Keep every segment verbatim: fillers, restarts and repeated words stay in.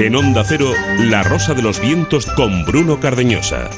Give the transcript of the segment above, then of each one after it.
En Onda Cero, La Rosa de los Vientos con Bruno Cardeñosa.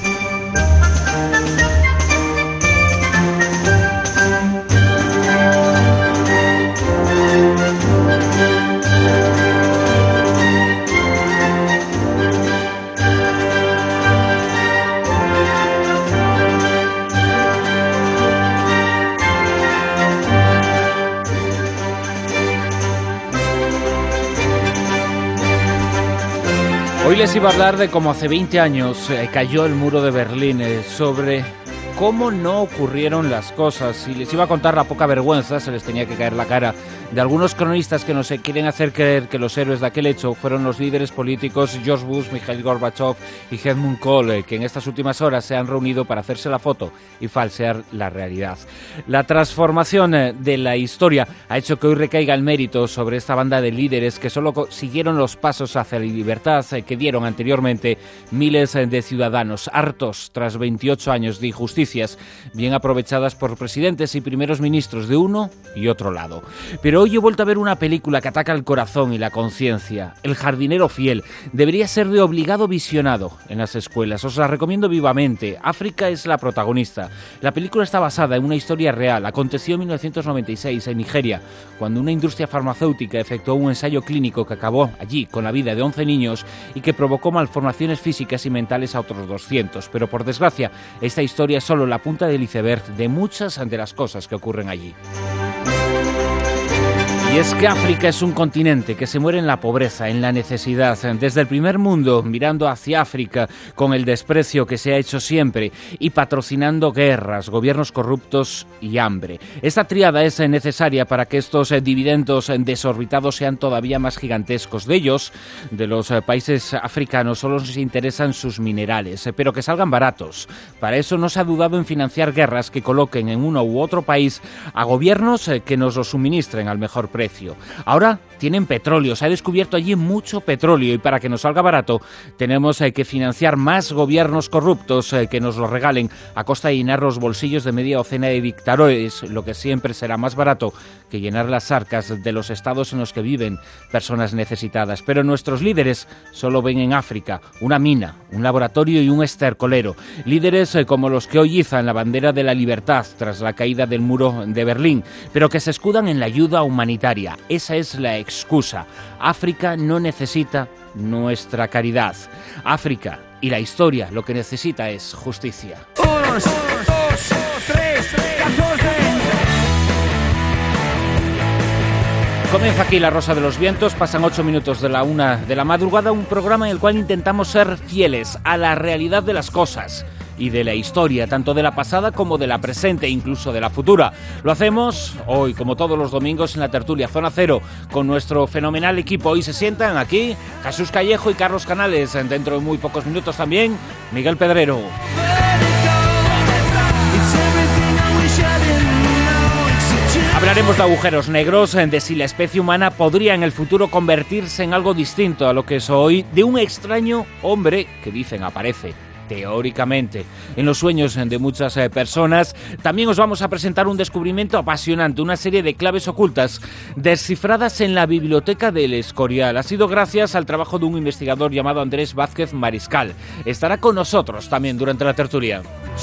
Hoy les iba a hablar de cómo hace veinte años eh, cayó el muro de Berlín, eh, sobre cómo no ocurrieron las cosas, y les iba a contar la poca vergüenza, se les tenía que caer la cara, de algunos cronistas que nos quieren hacer creer que los héroes de aquel hecho fueron los líderes políticos George Bush, Mikhail Gorbachev y Helmut Kohl, eh, que en estas últimas horas se han reunido para hacerse la foto y falsear la realidad. La transformación eh, de la historia ha hecho que hoy recaiga el mérito sobre esta banda de líderes que solo siguieron los pasos hacia la libertad eh, que dieron anteriormente miles eh, de ciudadanos, hartos tras veintiocho años de injusticias bien aprovechadas por presidentes y primeros ministros de uno y otro lado. Pero hoy he vuelto a ver una película que ataca el corazón y la conciencia. El jardinero fiel debería ser de obligado visionado en las escuelas. Os la recomiendo vivamente. África es la protagonista. La película está basada en una historia real. Aconteció en mil novecientos noventa y seis en Nigeria, cuando una industria farmacéutica efectuó un ensayo clínico que acabó allí con la vida de once niños y que provocó malformaciones físicas y mentales a otros doscientos. Pero por desgracia, esta historia es solo la punta del iceberg de muchas de las cosas que ocurren allí. Y es que África es un continente que se muere en la pobreza, en la necesidad, desde el primer mundo, mirando hacia África con el desprecio que se ha hecho siempre y patrocinando guerras, gobiernos corruptos y hambre. Esta tríada es necesaria para que estos dividendos desorbitados sean todavía más gigantescos. De ellos, de los países africanos, solo nos interesan sus minerales, pero que salgan baratos. Para eso no se ha dudado en financiar guerras que coloquen en uno u otro país a gobiernos que nos lo suministren al mejor precio. Precio. Ahora tienen petróleo, se ha descubierto allí mucho petróleo y para que nos salga barato tenemos eh, que financiar más gobiernos corruptos eh, que nos lo regalen a costa de llenar los bolsillos de media docena de dictadores, lo que siempre será más barato que llenar las arcas de los estados en los que viven personas necesitadas. Pero nuestros líderes solo ven en África una mina, un laboratorio y un estercolero. Líderes eh, como los que hoy izan la bandera de la libertad tras la caída del muro de Berlín, pero que se escudan en la ayuda humanitaria. Esa es la excusa. África no necesita nuestra caridad. África y la historia lo que necesita es justicia. Uno, dos, tres, catorce. Comienza aquí La Rosa de los Vientos, pasan ocho minutos de la una de la madrugada, un programa en el cual intentamos ser fieles a la realidad de las cosas y de la historia, tanto de la pasada como de la presente e incluso de la futura. Lo hacemos hoy, como todos los domingos, en la tertulia Zona Cero, con nuestro fenomenal equipo. Hoy se sientan aquí Jesús Callejo y Carlos Canales. Dentro de muy pocos minutos también Miguel Pedrero. Hablaremos de agujeros negros, de si la especie humana podría en el futuro convertirse en algo distinto a lo que es hoy, de un extraño hombre que dicen aparece teóricamente en los sueños de muchas eh, personas. También os vamos a presentar un descubrimiento apasionante, una serie de claves ocultas descifradas en la biblioteca del Escorial. Ha sido gracias al trabajo de un investigador llamado Andrés Vázquez Mariscal. Estará con nosotros también durante la tertulia.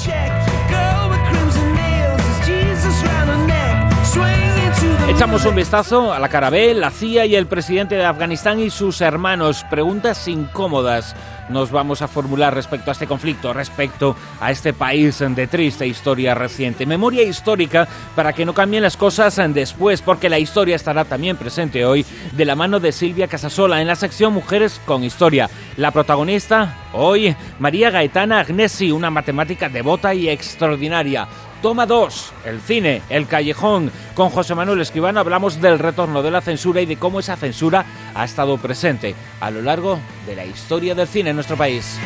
Echamos un vistazo a la cara B, la C I A y el presidente de Afganistán y sus hermanos. Preguntas incómodas nos vamos a formular respecto a este conflicto, respecto a este país de triste historia reciente. Memoria histórica para que no cambien las cosas después, porque la historia estará también presente hoy de la mano de Silvia Casasola en la sección Mujeres con Historia. La protagonista hoy, María Gaetana Agnesi, una matemática devota y extraordinaria. Toma dos, el cine, el callejón. Con José Manuel Escribano hablamos del retorno de la censura y de cómo esa censura ha estado presente a lo largo de la historia del cine en nuestro país.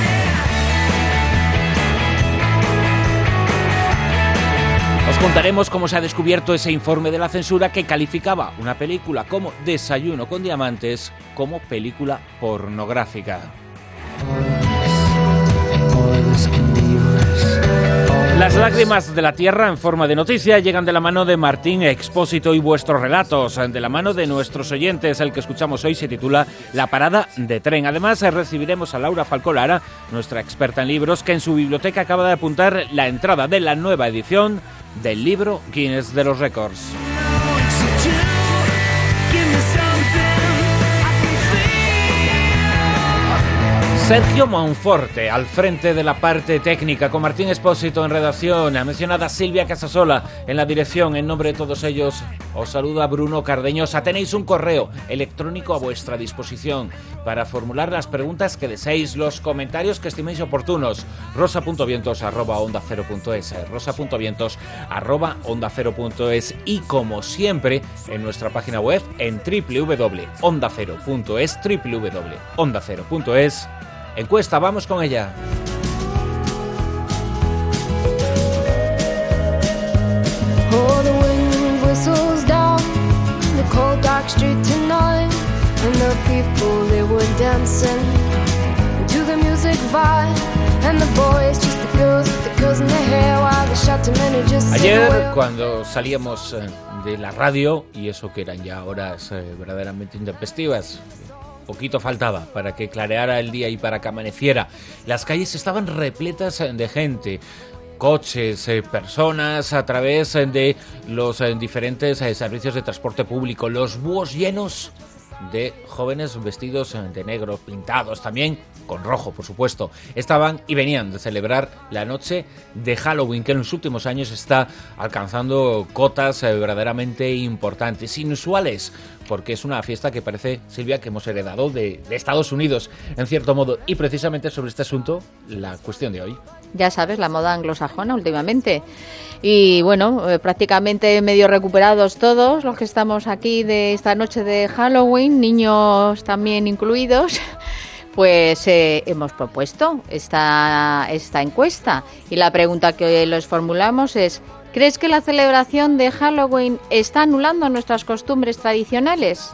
Os contaremos cómo se ha descubierto ese informe de la censura que calificaba una película como Desayuno con Diamantes como película pornográfica. Las lágrimas de la tierra en forma de noticia llegan de la mano de Martín Expósito y vuestros relatos, de la mano de nuestros oyentes. El que escuchamos hoy se titula La parada de tren. Además, recibiremos a Laura Falcolara, nuestra experta en libros, que en su biblioteca acaba de apuntar la entrada de la nueva edición del libro Guinness de los Récords. Sergio Monforte, al frente de la parte técnica, con Martín Expósito en redacción, a mencionada Silvia Casasola en la dirección. En nombre de todos ellos, os saluda Bruno Cardeñosa. Tenéis un correo electrónico a vuestra disposición para formular las preguntas que deseéis, los comentarios que estiméis oportunos. rosa punto vientos arroba onda cero punto es, rosa punto vientos arroba onda cero punto es, y como siempre, en nuestra página web en doble u doble u doble u punto onda cero punto es, doble u doble u doble u punto onda cero punto es. Encuesta, vamos con ella. Oh, the wind whistles down the cold dark street tonight, and the people they were dancing to the music vibe, and the boys just the girls with the girls in their hair while the shouting men are just Ayer, cuando salíamos eh, de la radio, y eso que eran ya horas eh, verdaderamente intempestivas, poquito faltaba para que clareara el día y para que amaneciera. Las calles estaban repletas de gente, coches, eh, personas a través de los eh, diferentes eh, servicios de transporte público, los búhos llenos de jóvenes vestidos de negro, pintados también con rojo, por supuesto. Estaban y venían de celebrar la noche de Halloween, que en los últimos años está alcanzando cotas eh, verdaderamente importantes, inusuales, porque es una fiesta que parece, Silvia, que hemos heredado de, de Estados Unidos, en cierto modo. Y precisamente sobre este asunto, la cuestión de hoy. Ya sabes, la moda anglosajona últimamente. Y bueno, eh, prácticamente medio recuperados todos los que estamos aquí de esta noche de Halloween, niños también incluidos, pues eh, hemos propuesto esta, esta encuesta. Y la pregunta que les formulamos es: ¿crees que la celebración de Halloween está anulando nuestras costumbres tradicionales?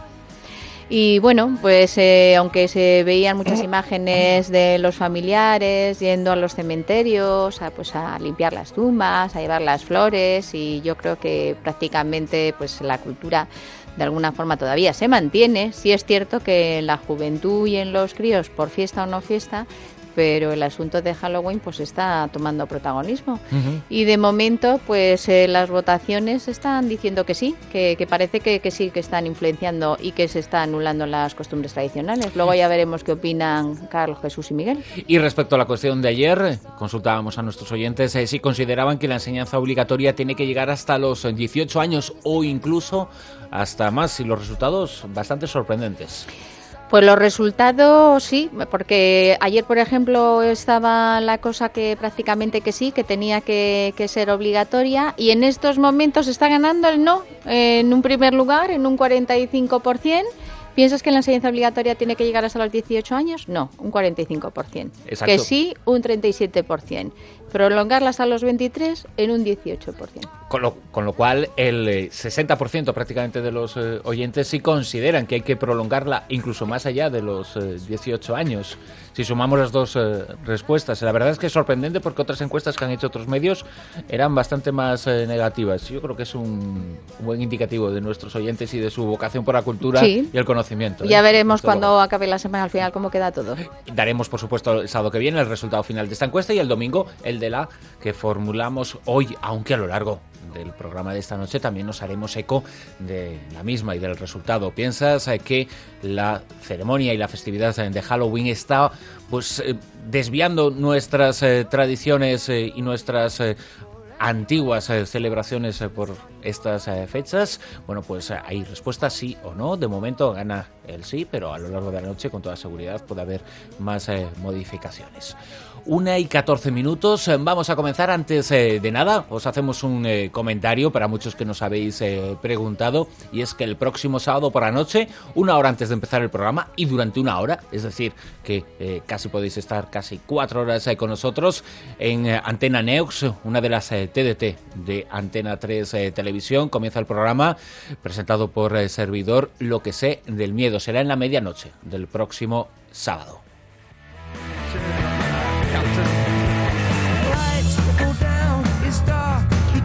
Y bueno, pues eh, aunque se veían muchas imágenes de los familiares yendo a los cementerios, a, pues a limpiar las tumbas, a llevar las flores, y yo creo que prácticamente pues la cultura de alguna forma todavía se mantiene. Sí es cierto que en la juventud y en los críos, por fiesta o no fiesta, pero el asunto de Halloween pues está tomando protagonismo. Uh-huh. Y de momento pues eh, las votaciones están diciendo que sí, que, que parece que, que sí, que están influenciando y que se están anulando las costumbres tradicionales. Luego ya veremos qué opinan Carlos, Jesús y Miguel. Y respecto a la cuestión de ayer, consultábamos a nuestros oyentes eh, si consideraban que la enseñanza obligatoria tiene que llegar hasta los dieciocho años o incluso hasta más, y los resultados bastante sorprendentes. Pues los resultados sí, porque ayer, por ejemplo, estaba la cosa que prácticamente que sí, que tenía que, que ser obligatoria, y en estos momentos está ganando el no, en un primer lugar, en un cuarenta y cinco por ciento. ¿Piensas que la enseñanza obligatoria tiene que llegar hasta los dieciocho años? No, un cuarenta y cinco por ciento. Exacto. Que sí, un treinta y siete por ciento. Prolongarlas a los veintitrés en un dieciocho por ciento. Con lo, con lo cual el eh, sesenta por ciento prácticamente de los eh, oyentes sí consideran que hay que prolongarla incluso más allá de los eh, dieciocho años. Si sumamos las dos eh, respuestas, la verdad es que es sorprendente, porque otras encuestas que han hecho otros medios eran bastante más eh, negativas. Yo creo que es un, un buen indicativo de nuestros oyentes y de su vocación por la cultura, sí, y el conocimiento. Ya ¿eh? veremos cuando acabe la semana al final cómo queda todo. Daremos, por supuesto, el sábado que viene el resultado final de esta encuesta, y el domingo el de la que formulamos hoy, aunque a lo largo del programa de esta noche también nos haremos eco de la misma y del resultado. ¿Piensas eh, que la ceremonia y la festividad de Halloween está pues eh, desviando nuestras eh, tradiciones eh, y nuestras eh, antiguas eh, celebraciones eh, por estas eh, fechas? Bueno, pues eh, hay respuestas sí o no. De momento gana el sí, pero a lo largo de la noche con toda seguridad puede haber más eh, modificaciones. Una y catorce minutos, vamos a comenzar. Antes eh, de nada, os hacemos un eh, comentario para muchos que nos habéis eh, preguntado, y es que el próximo sábado por la noche, una hora antes de empezar el programa y durante una hora, es decir, que eh, casi podéis estar casi cuatro horas eh, con nosotros en eh, Antena Neux, una de las eh, T D T de Antena tres eh, Televisión. Comienza el programa presentado por eh, servidor Lo que sé del miedo. Será en la medianoche del próximo sábado.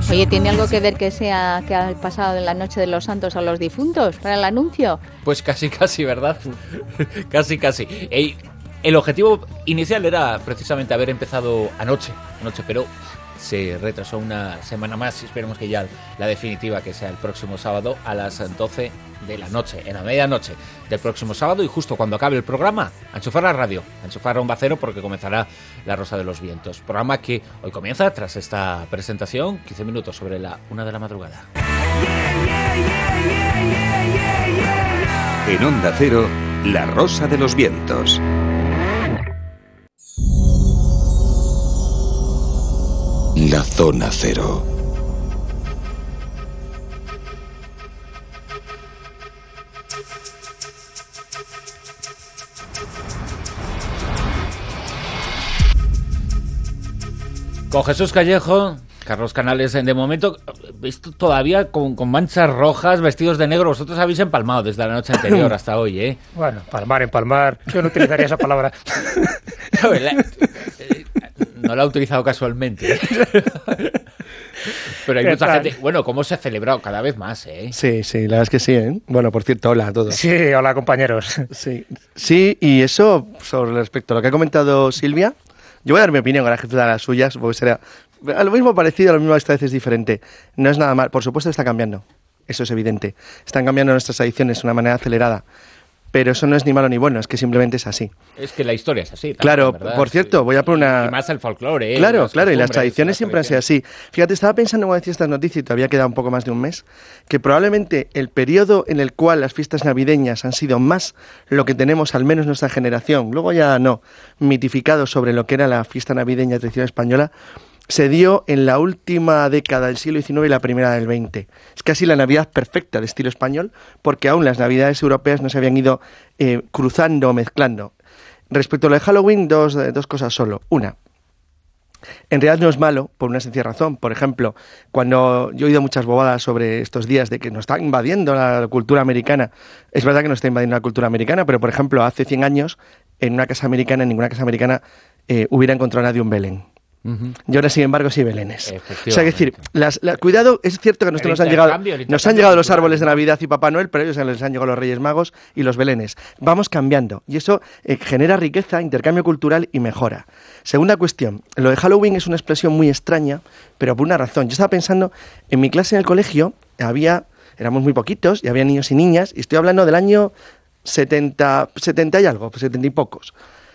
Oye, ¿tiene algo que ver que sea que ha pasado de la noche de los santos a los difuntos para el anuncio? Pues casi, casi, ¿verdad? casi, casi. El, el objetivo inicial era precisamente haber empezado anoche, anoche, pero se retrasó una semana más y esperemos que ya la definitiva, que sea el próximo sábado a las doce de la noche, en la medianoche del próximo sábado, y justo cuando acabe el programa, a enchufar la radio, a enchufar Onda Cero, porque comenzará La Rosa de los Vientos, programa que hoy comienza tras esta presentación, quince minutos sobre la una de la madrugada. En Onda Cero, La Rosa de los Vientos. La Zona Cero. Con Jesús Callejo, Carlos Canales, de momento, visto todavía con, con manchas rojas, vestidos de negro. Vosotros habéis empalmado desde la noche anterior hasta hoy, ¿eh? Bueno, palmar, empalmar. Yo no utilizaría esa palabra. No, la, eh, no la he utilizado casualmente. Pero hay mucha tal? gente... Bueno, ¿cómo se ha celebrado cada vez más, eh? Sí, sí, la verdad es que sí, ¿eh? Bueno, por cierto, hola a todos. Sí, hola compañeros. Sí, sí, y eso sobre respecto a lo que ha comentado Silvia, yo voy a dar mi opinión, ahora que tú das las suyas, porque será a lo mismo parecido, a lo mismo esta vez es diferente. No es nada mal, por supuesto está cambiando, eso es evidente. Están cambiando nuestras tradiciones de una manera acelerada, pero eso no es ni malo ni bueno, es que simplemente es así. Es que la historia es así. También, claro, ¿verdad? por cierto, voy a poner una... Y más el folclore, ¿eh? Claro, las claro, y las costumbres, tradiciones las siempre han sido tradiciones. así. Fíjate, estaba pensando cuando decía estas noticias, y todavía queda un poco más de un mes, que probablemente el periodo en el cual las fiestas navideñas han sido más lo que tenemos, al menos nuestra generación, luego ya no, mitificado sobre lo que era la fiesta navideña tradicional española, se dio en la última década del siglo diecinueve y la primera del veinte. Es casi la Navidad perfecta de estilo español, porque aún las Navidades europeas no se habían ido eh, cruzando o mezclando. Respecto a lo de Halloween, dos, dos cosas solo. Una, en realidad no es malo, por una sencilla razón. Por ejemplo, cuando yo he oído muchas bobadas sobre estos días de que nos está invadiendo la cultura americana, es verdad que nos está invadiendo la cultura americana, pero por ejemplo, hace cien años, en una casa americana, en ninguna casa americana, eh, hubiera encontrado nadie un Belén. Uh-huh. Y ahora, sin embargo, sí belenes. O sea, es decir, las, la, cuidado, es cierto que a nosotros nos han llegado, nos han llegado los árboles de Navidad y Papá Noel, pero a ellos les han llegado los Reyes Magos y los belenes. Vamos cambiando y eso eh, genera riqueza, intercambio cultural y mejora. Segunda cuestión, lo de Halloween es una expresión muy extraña, pero por una razón. Yo estaba pensando, en mi clase en el colegio había, éramos muy poquitos y había niños y niñas, y estoy hablando del año setenta, setenta y algo, setenta y pocos.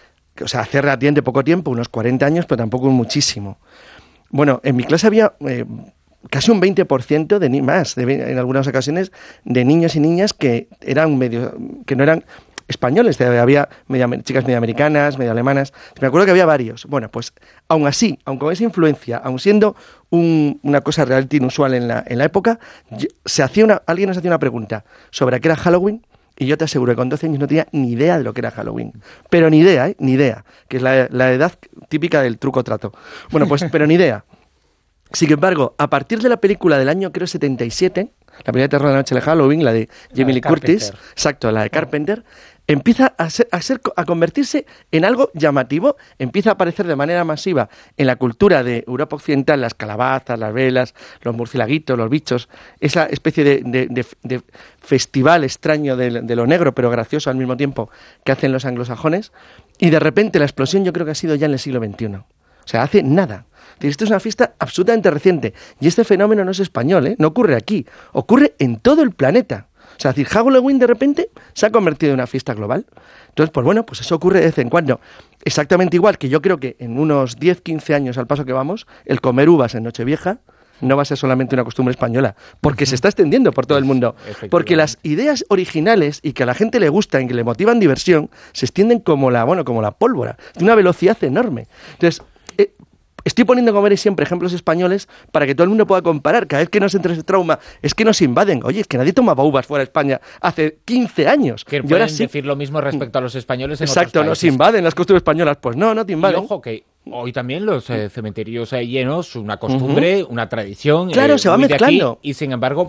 O sea, hace relativamente poco tiempo, unos cuarenta años, pero tampoco muchísimo. Bueno, en mi clase había eh, casi un veinte por ciento de ni más, de, en algunas ocasiones, de niños y niñas que eran medio, que no eran españoles. Había medio, chicas medio americanas, medio alemanas. Me acuerdo que había varios. Bueno, pues aún así, aun con esa influencia, aun siendo un, una cosa realmente inusual en la, en la época, se hacía una, alguien nos hacía una pregunta sobre qué era Halloween. Y yo te aseguro que con doce años no tenía ni idea de lo que era Halloween. Pero ni idea, ¿eh? Ni idea. Que es la, la edad típica del truco-trato. Bueno, pues, pero ni idea. Sin embargo, a partir de la película del año, creo, setenta y siete, la primera terror de la noche de Halloween, la de Jamie Lee Curtis, exacto, la de Carpenter, empieza a, ser, a, ser, a convertirse en algo llamativo, empieza a aparecer de manera masiva en la cultura de Europa Occidental, las calabazas, las velas, los murcielaguitos, los bichos, esa especie de, de, de, de festival extraño de, de lo negro, pero gracioso al mismo tiempo, que hacen los anglosajones, y de repente la explosión yo creo que ha sido ya en el siglo veintiuno. O sea, hace nada. Esto es una fiesta absolutamente reciente, y este fenómeno no es español, ¿eh? No ocurre aquí, ocurre en todo el planeta. O sea, es decir, Halloween de repente se ha convertido en una fiesta global. Entonces, pues bueno, pues eso ocurre de vez en cuando. Exactamente igual que yo creo que en unos diez, quince años al paso que vamos, el comer uvas en Nochevieja no va a ser solamente una costumbre española, porque se está extendiendo por todo el mundo. Porque las ideas originales y que a la gente le gustan y que le motivan diversión, se extienden como la, bueno, como la pólvora, de una velocidad enorme. Entonces, eh, estoy poniendo como veréis siempre ejemplos españoles para que todo el mundo pueda comparar. Cada vez que nos entre ese trauma, es que nos invaden. Oye, es que nadie tomaba uvas fuera de España hace quince años. Que pueden sí decir lo mismo respecto a los españoles en exacto, otros países. Nos invaden las costumbres españolas. Pues no, no te invaden. Y ojo que hoy también los eh, cementerios eh, llenos, una costumbre, uh-huh. una tradición. Claro, eh, se va mezclando. Aquí, y sin embargo,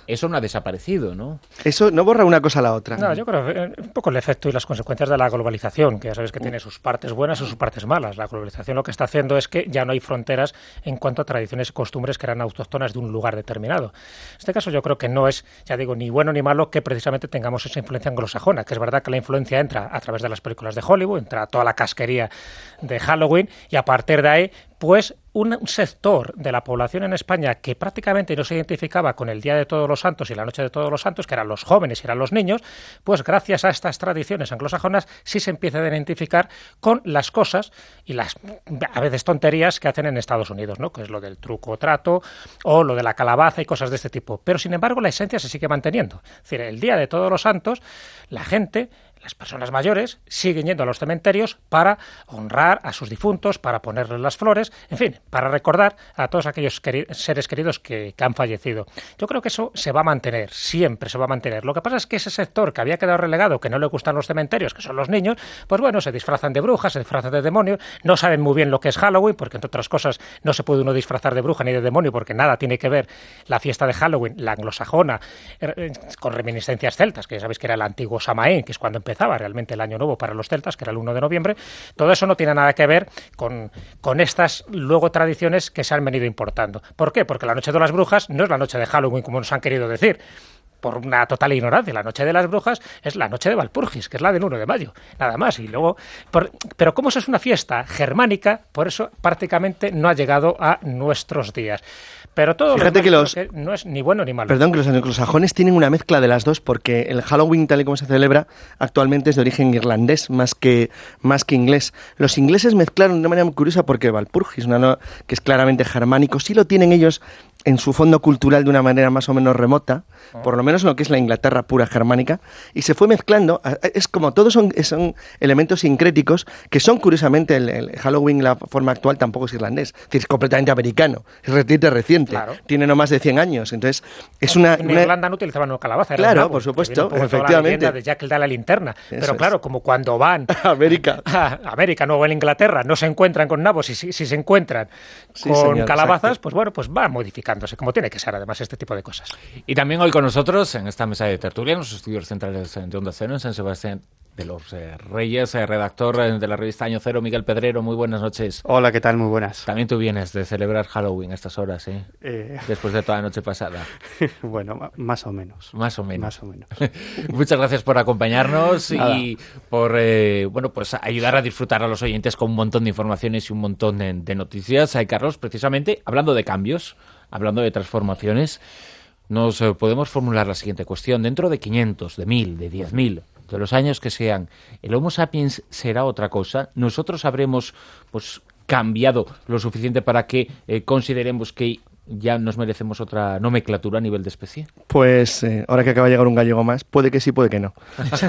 eso no ha desaparecido, ¿no? Eso no borra una cosa a la otra. No, yo creo que un poco el efecto y las consecuencias de la globalización, que ya sabes que tiene sus partes buenas y sus partes malas. La globalización lo que está haciendo es que ya no hay fronteras en cuanto a tradiciones y costumbres que eran autóctonas de un lugar determinado. En este caso yo creo que no es, ya digo, ni bueno ni malo que precisamente tengamos esa influencia anglosajona, que es verdad que la influencia entra a través de las películas de Hollywood, entra toda la casquería de Halloween, y a partir de ahí, pues un sector de la población en España que prácticamente no se identificaba con el Día de Todos los Santos y la Noche de Todos los Santos, que eran los jóvenes y eran los niños, pues gracias a estas tradiciones anglosajonas sí se empieza a identificar con las cosas y las a veces tonterías que hacen en Estados Unidos, ¿no? Que es lo del truco o trato o lo de la calabaza y cosas de este tipo. Pero sin embargo la esencia se sigue manteniendo. Es decir, el Día de Todos los Santos, la gente, las personas mayores, siguen yendo a los cementerios para honrar a sus difuntos, para ponerles las flores, en fin, para recordar a todos aquellos queri- seres queridos que, que han fallecido. Yo creo que eso se va a mantener, siempre se va a mantener. Lo que pasa es que ese sector que había quedado relegado, que no le gustan los cementerios, que son los niños, pues bueno, se disfrazan de brujas, se disfrazan de demonios, no saben muy bien lo que es Halloween, porque entre otras cosas no se puede uno disfrazar de bruja ni de demonio, porque nada tiene que ver la fiesta de Halloween, la anglosajona, eh, con reminiscencias celtas, que ya sabéis que era el antiguo Samaín, que es cuando empezó realmente el año nuevo para los celtas, que era el uno de noviembre. Todo eso no tiene nada que ver con, con estas luego tradiciones que se han venido importando. ¿Por qué? Porque la noche de las brujas no es la noche de Halloween, como nos han querido decir, por una total ignorancia. La noche de las brujas es la noche de Walpurgis, que es la del uno de mayo, nada más. Y luego, por, pero como eso es una fiesta germánica, por eso prácticamente no ha llegado a nuestros días. Pero todo Fíjate lo que los, que no es ni bueno ni malo. Perdón, que los anglosajones tienen una mezcla de las dos, porque el Halloween, tal y como se celebra, actualmente es de origen irlandés más que, más que inglés. Los ingleses mezclaron de una manera muy curiosa porque Walpurgis, una no, que es claramente germánico, sí lo tienen ellos en su fondo cultural de una manera más o menos remota, por lo menos en lo que es la Inglaterra pura germánica, y se fue mezclando. Es como todos son, son elementos sincréticos que son, curiosamente, el, el Halloween, la forma actual, tampoco es irlandés, es decir, es completamente americano, es reciente, reciente, claro. Tiene no más de cien años, entonces es una... En una... Irlanda no utilizaban una calabaza, era claro, nabo, por supuesto, efectivamente. efectivamente. La de Jack el de la linterna, Eso pero claro, es. como cuando van a América, a América, no, o en Inglaterra, no se encuentran con nabos, y si, si se encuentran sí, con señor, calabazas, exacto. pues bueno, pues va modificándose, como tiene que ser además este tipo de cosas. Y también hoy con nosotros, en esta mesa de tertulia, en los estudios centrales de Onda Cero, en San Sebastián de los eh, Reyes, eh, redactor eh, de la revista Año Cero, Miguel Pedrero. Muy buenas noches. Hola, ¿qué tal? Muy buenas. También tú vienes de celebrar Halloween a estas horas, ¿eh? eh... Después de toda la noche pasada. Bueno, más o menos. Más o menos. Más o menos. Muchas gracias por acompañarnos Nada. y por eh, bueno, pues ayudar a disfrutar a los oyentes con un montón de informaciones y un montón de, de noticias. Hay Carlos, precisamente, hablando de cambios, hablando de transformaciones, nos eh, podemos formular la siguiente cuestión. Dentro de quinientos, de mil, de diez mil, de los años que sean, ¿el Homo sapiens será otra cosa? ¿Nosotros habremos pues cambiado lo suficiente para que eh, consideremos que ya nos merecemos otra nomenclatura a nivel de especie? Pues eh, ahora que acaba de llegar un gallego más, puede que sí, puede que no.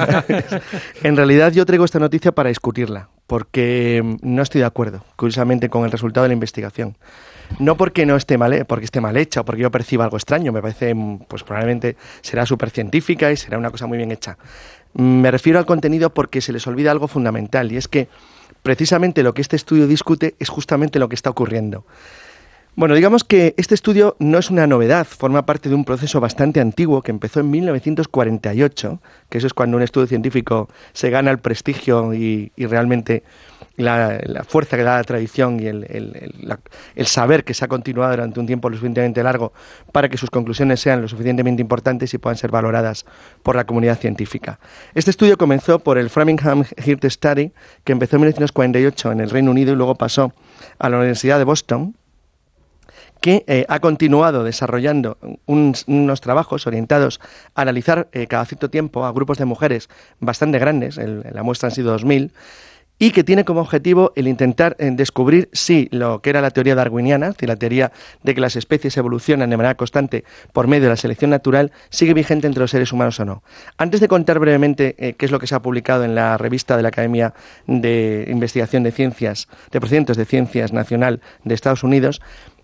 En realidad yo traigo esta noticia para discutirla, porque no estoy de acuerdo, curiosamente, con el resultado de la investigación. No porque no esté mal, porque esté mal hecha o porque yo perciba algo extraño, me parece, pues probablemente será súper científica y será una cosa muy bien hecha. Me refiero al contenido porque se les olvida algo fundamental, y es que precisamente lo que este estudio discute es justamente lo que está ocurriendo. Bueno, digamos que este estudio no es una novedad, forma parte de un proceso bastante antiguo que empezó en mil novecientos cuarenta y ocho, que eso es cuando un estudio científico se gana el prestigio y, y realmente la, la fuerza que da la tradición y el, el, el, la, el saber que se ha continuado durante un tiempo lo suficientemente largo para que sus conclusiones sean lo suficientemente importantes y puedan ser valoradas por la comunidad científica. Este estudio comenzó por el Framingham Heart Study, que empezó en mil novecientos cuarenta y ocho en el Reino Unido y luego pasó a la Universidad de Boston, que eh, ha continuado desarrollando un, unos trabajos orientados a analizar eh, cada cierto tiempo a grupos de mujeres bastante grandes, el, la muestra han sido dos mil, y que tiene como objetivo el intentar eh, descubrir si lo que era la teoría darwiniana, es decir, la teoría de que las especies evolucionan de manera constante por medio de la selección natural, sigue vigente entre los seres humanos o no. Antes de contar brevemente eh, qué es lo que se ha publicado en la revista de la Academia de Investigación de Ciencias, de Procedimientos de Ciencias Nacional de Estados Unidos,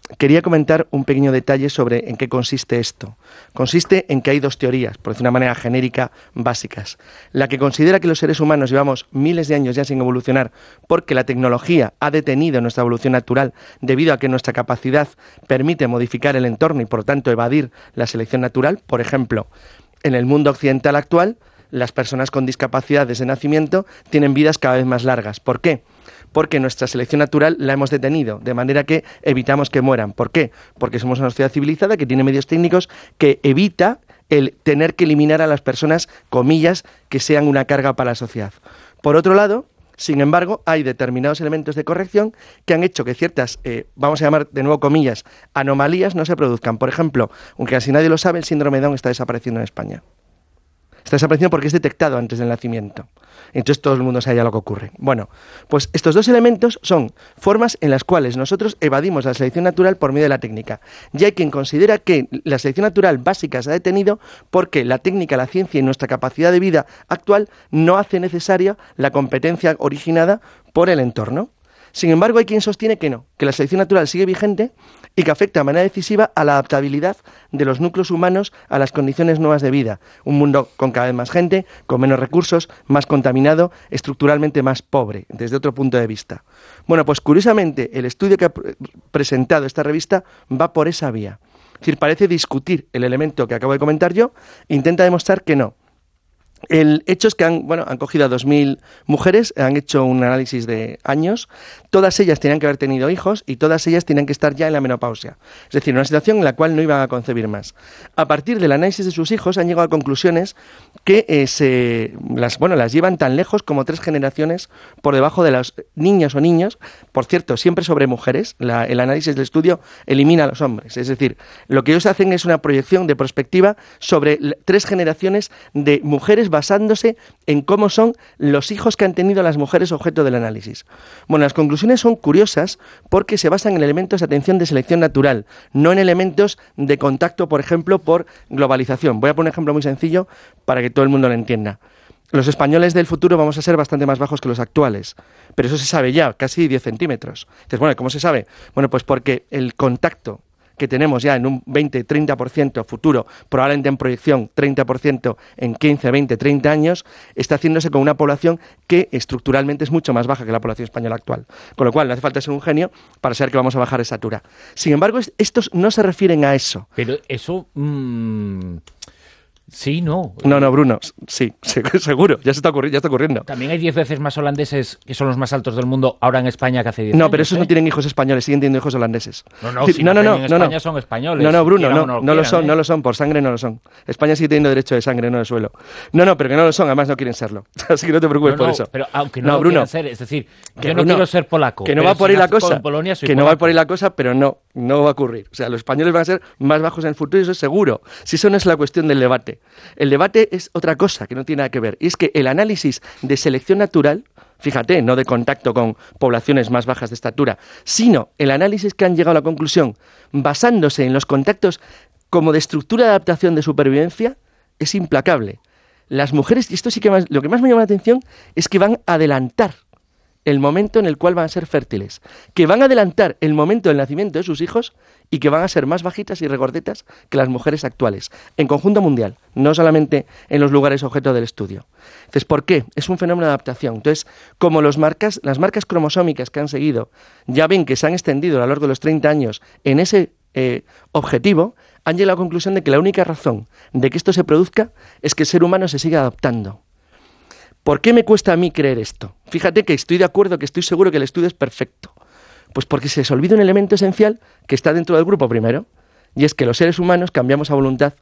quería comentar un pequeño detalle sobre en qué consiste esto. Consiste en que hay dos teorías, por decir una manera genérica, básicas. La que considera que los seres humanos llevamos miles de años ya sin evolucionar porque la tecnología ha detenido nuestra evolución natural debido a que nuestra capacidad permite modificar el entorno y, por tanto, evadir la selección natural. Por ejemplo, en el mundo occidental actual, las personas con discapacidad desde nacimiento tienen vidas cada vez más largas. ¿Por qué? Porque nuestra selección natural la hemos detenido, de manera que evitamos que mueran. ¿Por qué? Porque somos una sociedad civilizada que tiene medios técnicos que evita el tener que eliminar a las personas, comillas, que sean una carga para la sociedad. Por otro lado, sin embargo, hay determinados elementos de corrección que han hecho que ciertas, eh, vamos a llamar de nuevo comillas, anomalías no se produzcan. Por ejemplo, aunque casi nadie lo sabe, el síndrome de Down está desapareciendo en España. Está desapareciendo porque es detectado antes del nacimiento. Entonces todo el mundo sabe ya lo que ocurre. Bueno, pues estos dos elementos son formas en las cuales nosotros evadimos la selección natural por medio de la técnica. Y hay quien considera que la selección natural básica se ha detenido porque la técnica, la ciencia y nuestra capacidad de vida actual no hace necesaria la competencia originada por el entorno. Sin embargo, hay quien sostiene que no, que la selección natural sigue vigente y que afecta de manera decisiva a la adaptabilidad de los núcleos humanos a las condiciones nuevas de vida. Un mundo con cada vez más gente, con menos recursos, más contaminado, estructuralmente más pobre, desde otro punto de vista. Bueno, pues curiosamente, el estudio que ha presentado esta revista va por esa vía. Es decir, parece discutir el elemento que acabo de comentar yo, e intenta demostrar que no. El hecho es que han, bueno, han cogido a dos mil mujeres, han hecho un análisis de años, todas ellas tenían que haber tenido hijos y todas ellas tenían que estar ya en la menopausia, es decir, una situación en la cual no iban a concebir más. A partir del análisis de sus hijos han llegado a conclusiones que eh, se, las, bueno, las llevan tan lejos como tres generaciones por debajo de los niños o niños, por cierto, siempre sobre mujeres. La, el análisis del estudio elimina a los hombres, es decir, lo que ellos hacen es una proyección de perspectiva sobre tres generaciones de mujeres basándose en cómo son los hijos que han tenido las mujeres objeto del análisis. Bueno, las conclusiones son curiosas porque se basan en elementos de atención de selección natural, no en elementos de contacto, por ejemplo, por globalización. Voy a poner un ejemplo muy sencillo para que todo el mundo lo entienda. Los españoles del futuro vamos a ser bastante más bajos que los actuales, pero eso se sabe ya, casi diez centímetros. Entonces, bueno, ¿cómo se sabe? Bueno, pues porque el contacto que tenemos ya en un veinte treinta por ciento futuro, probablemente en proyección treinta por ciento en quince, veinte, treinta años, está haciéndose con una población que estructuralmente es mucho más baja que la población española actual. Con lo cual, no hace falta ser un genio para saber que vamos a bajar de estatura. Sin embargo, estos no se refieren a eso. Pero eso... Mmm... Sí, no. No, no, Bruno, sí, seguro, ya se está ocurriendo, ya está ocurriendo. También hay diez veces más holandeses que son los más altos del mundo ahora en España que hace diez no, años. No, pero esos ¿eh? no tienen hijos españoles, siguen teniendo hijos holandeses. No, no, sí, si no, no, no, en no, España no. son españoles. No, no, Bruno, no, no, no, lo no lo son, ¿eh? no lo son, por sangre no lo son. España sigue teniendo derecho de sangre, no de suelo. No, no, pero que no lo son, además no quieren serlo. Así que no te preocupes no, no, por eso. Pero aunque no, no lo Bruno, quieran ser, es decir, que yo no Bruno, quiero ser polaco. Que no va por ahí la cosa, Polonia, soy que no polaco. va por ahí la cosa, pero no, no va a ocurrir. O sea, los españoles van a ser más bajos en el futuro y eso es seguro. Si eso no es la cuestión del debate. El debate es otra cosa que no tiene nada que ver. Y es que el análisis de selección natural, fíjate, no de contacto con poblaciones más bajas de estatura, sino el análisis que han llegado a la conclusión basándose en los contactos como de estructura de adaptación de supervivencia, es implacable. Las mujeres, y esto sí que más, lo que más me llama la atención es que van a adelantar el momento en el cual van a ser fértiles, que van a adelantar el momento del nacimiento de sus hijos y que van a ser más bajitas y regordetas que las mujeres actuales, en conjunto mundial, no solamente en los lugares objeto del estudio. Entonces, ¿por qué? Es un fenómeno de adaptación. Entonces, como los marcas, las marcas cromosómicas que han seguido ya ven que se han extendido a lo largo de los treinta años en ese eh, objetivo, han llegado a la conclusión de que la única razón de que esto se produzca es que el ser humano se siga adaptando. ¿Por qué me cuesta a mí creer esto? Fíjate que estoy de acuerdo, que estoy seguro que el estudio es perfecto. Pues porque se les olvida un elemento esencial que está dentro del grupo primero, y es que los seres humanos cambiamos a voluntad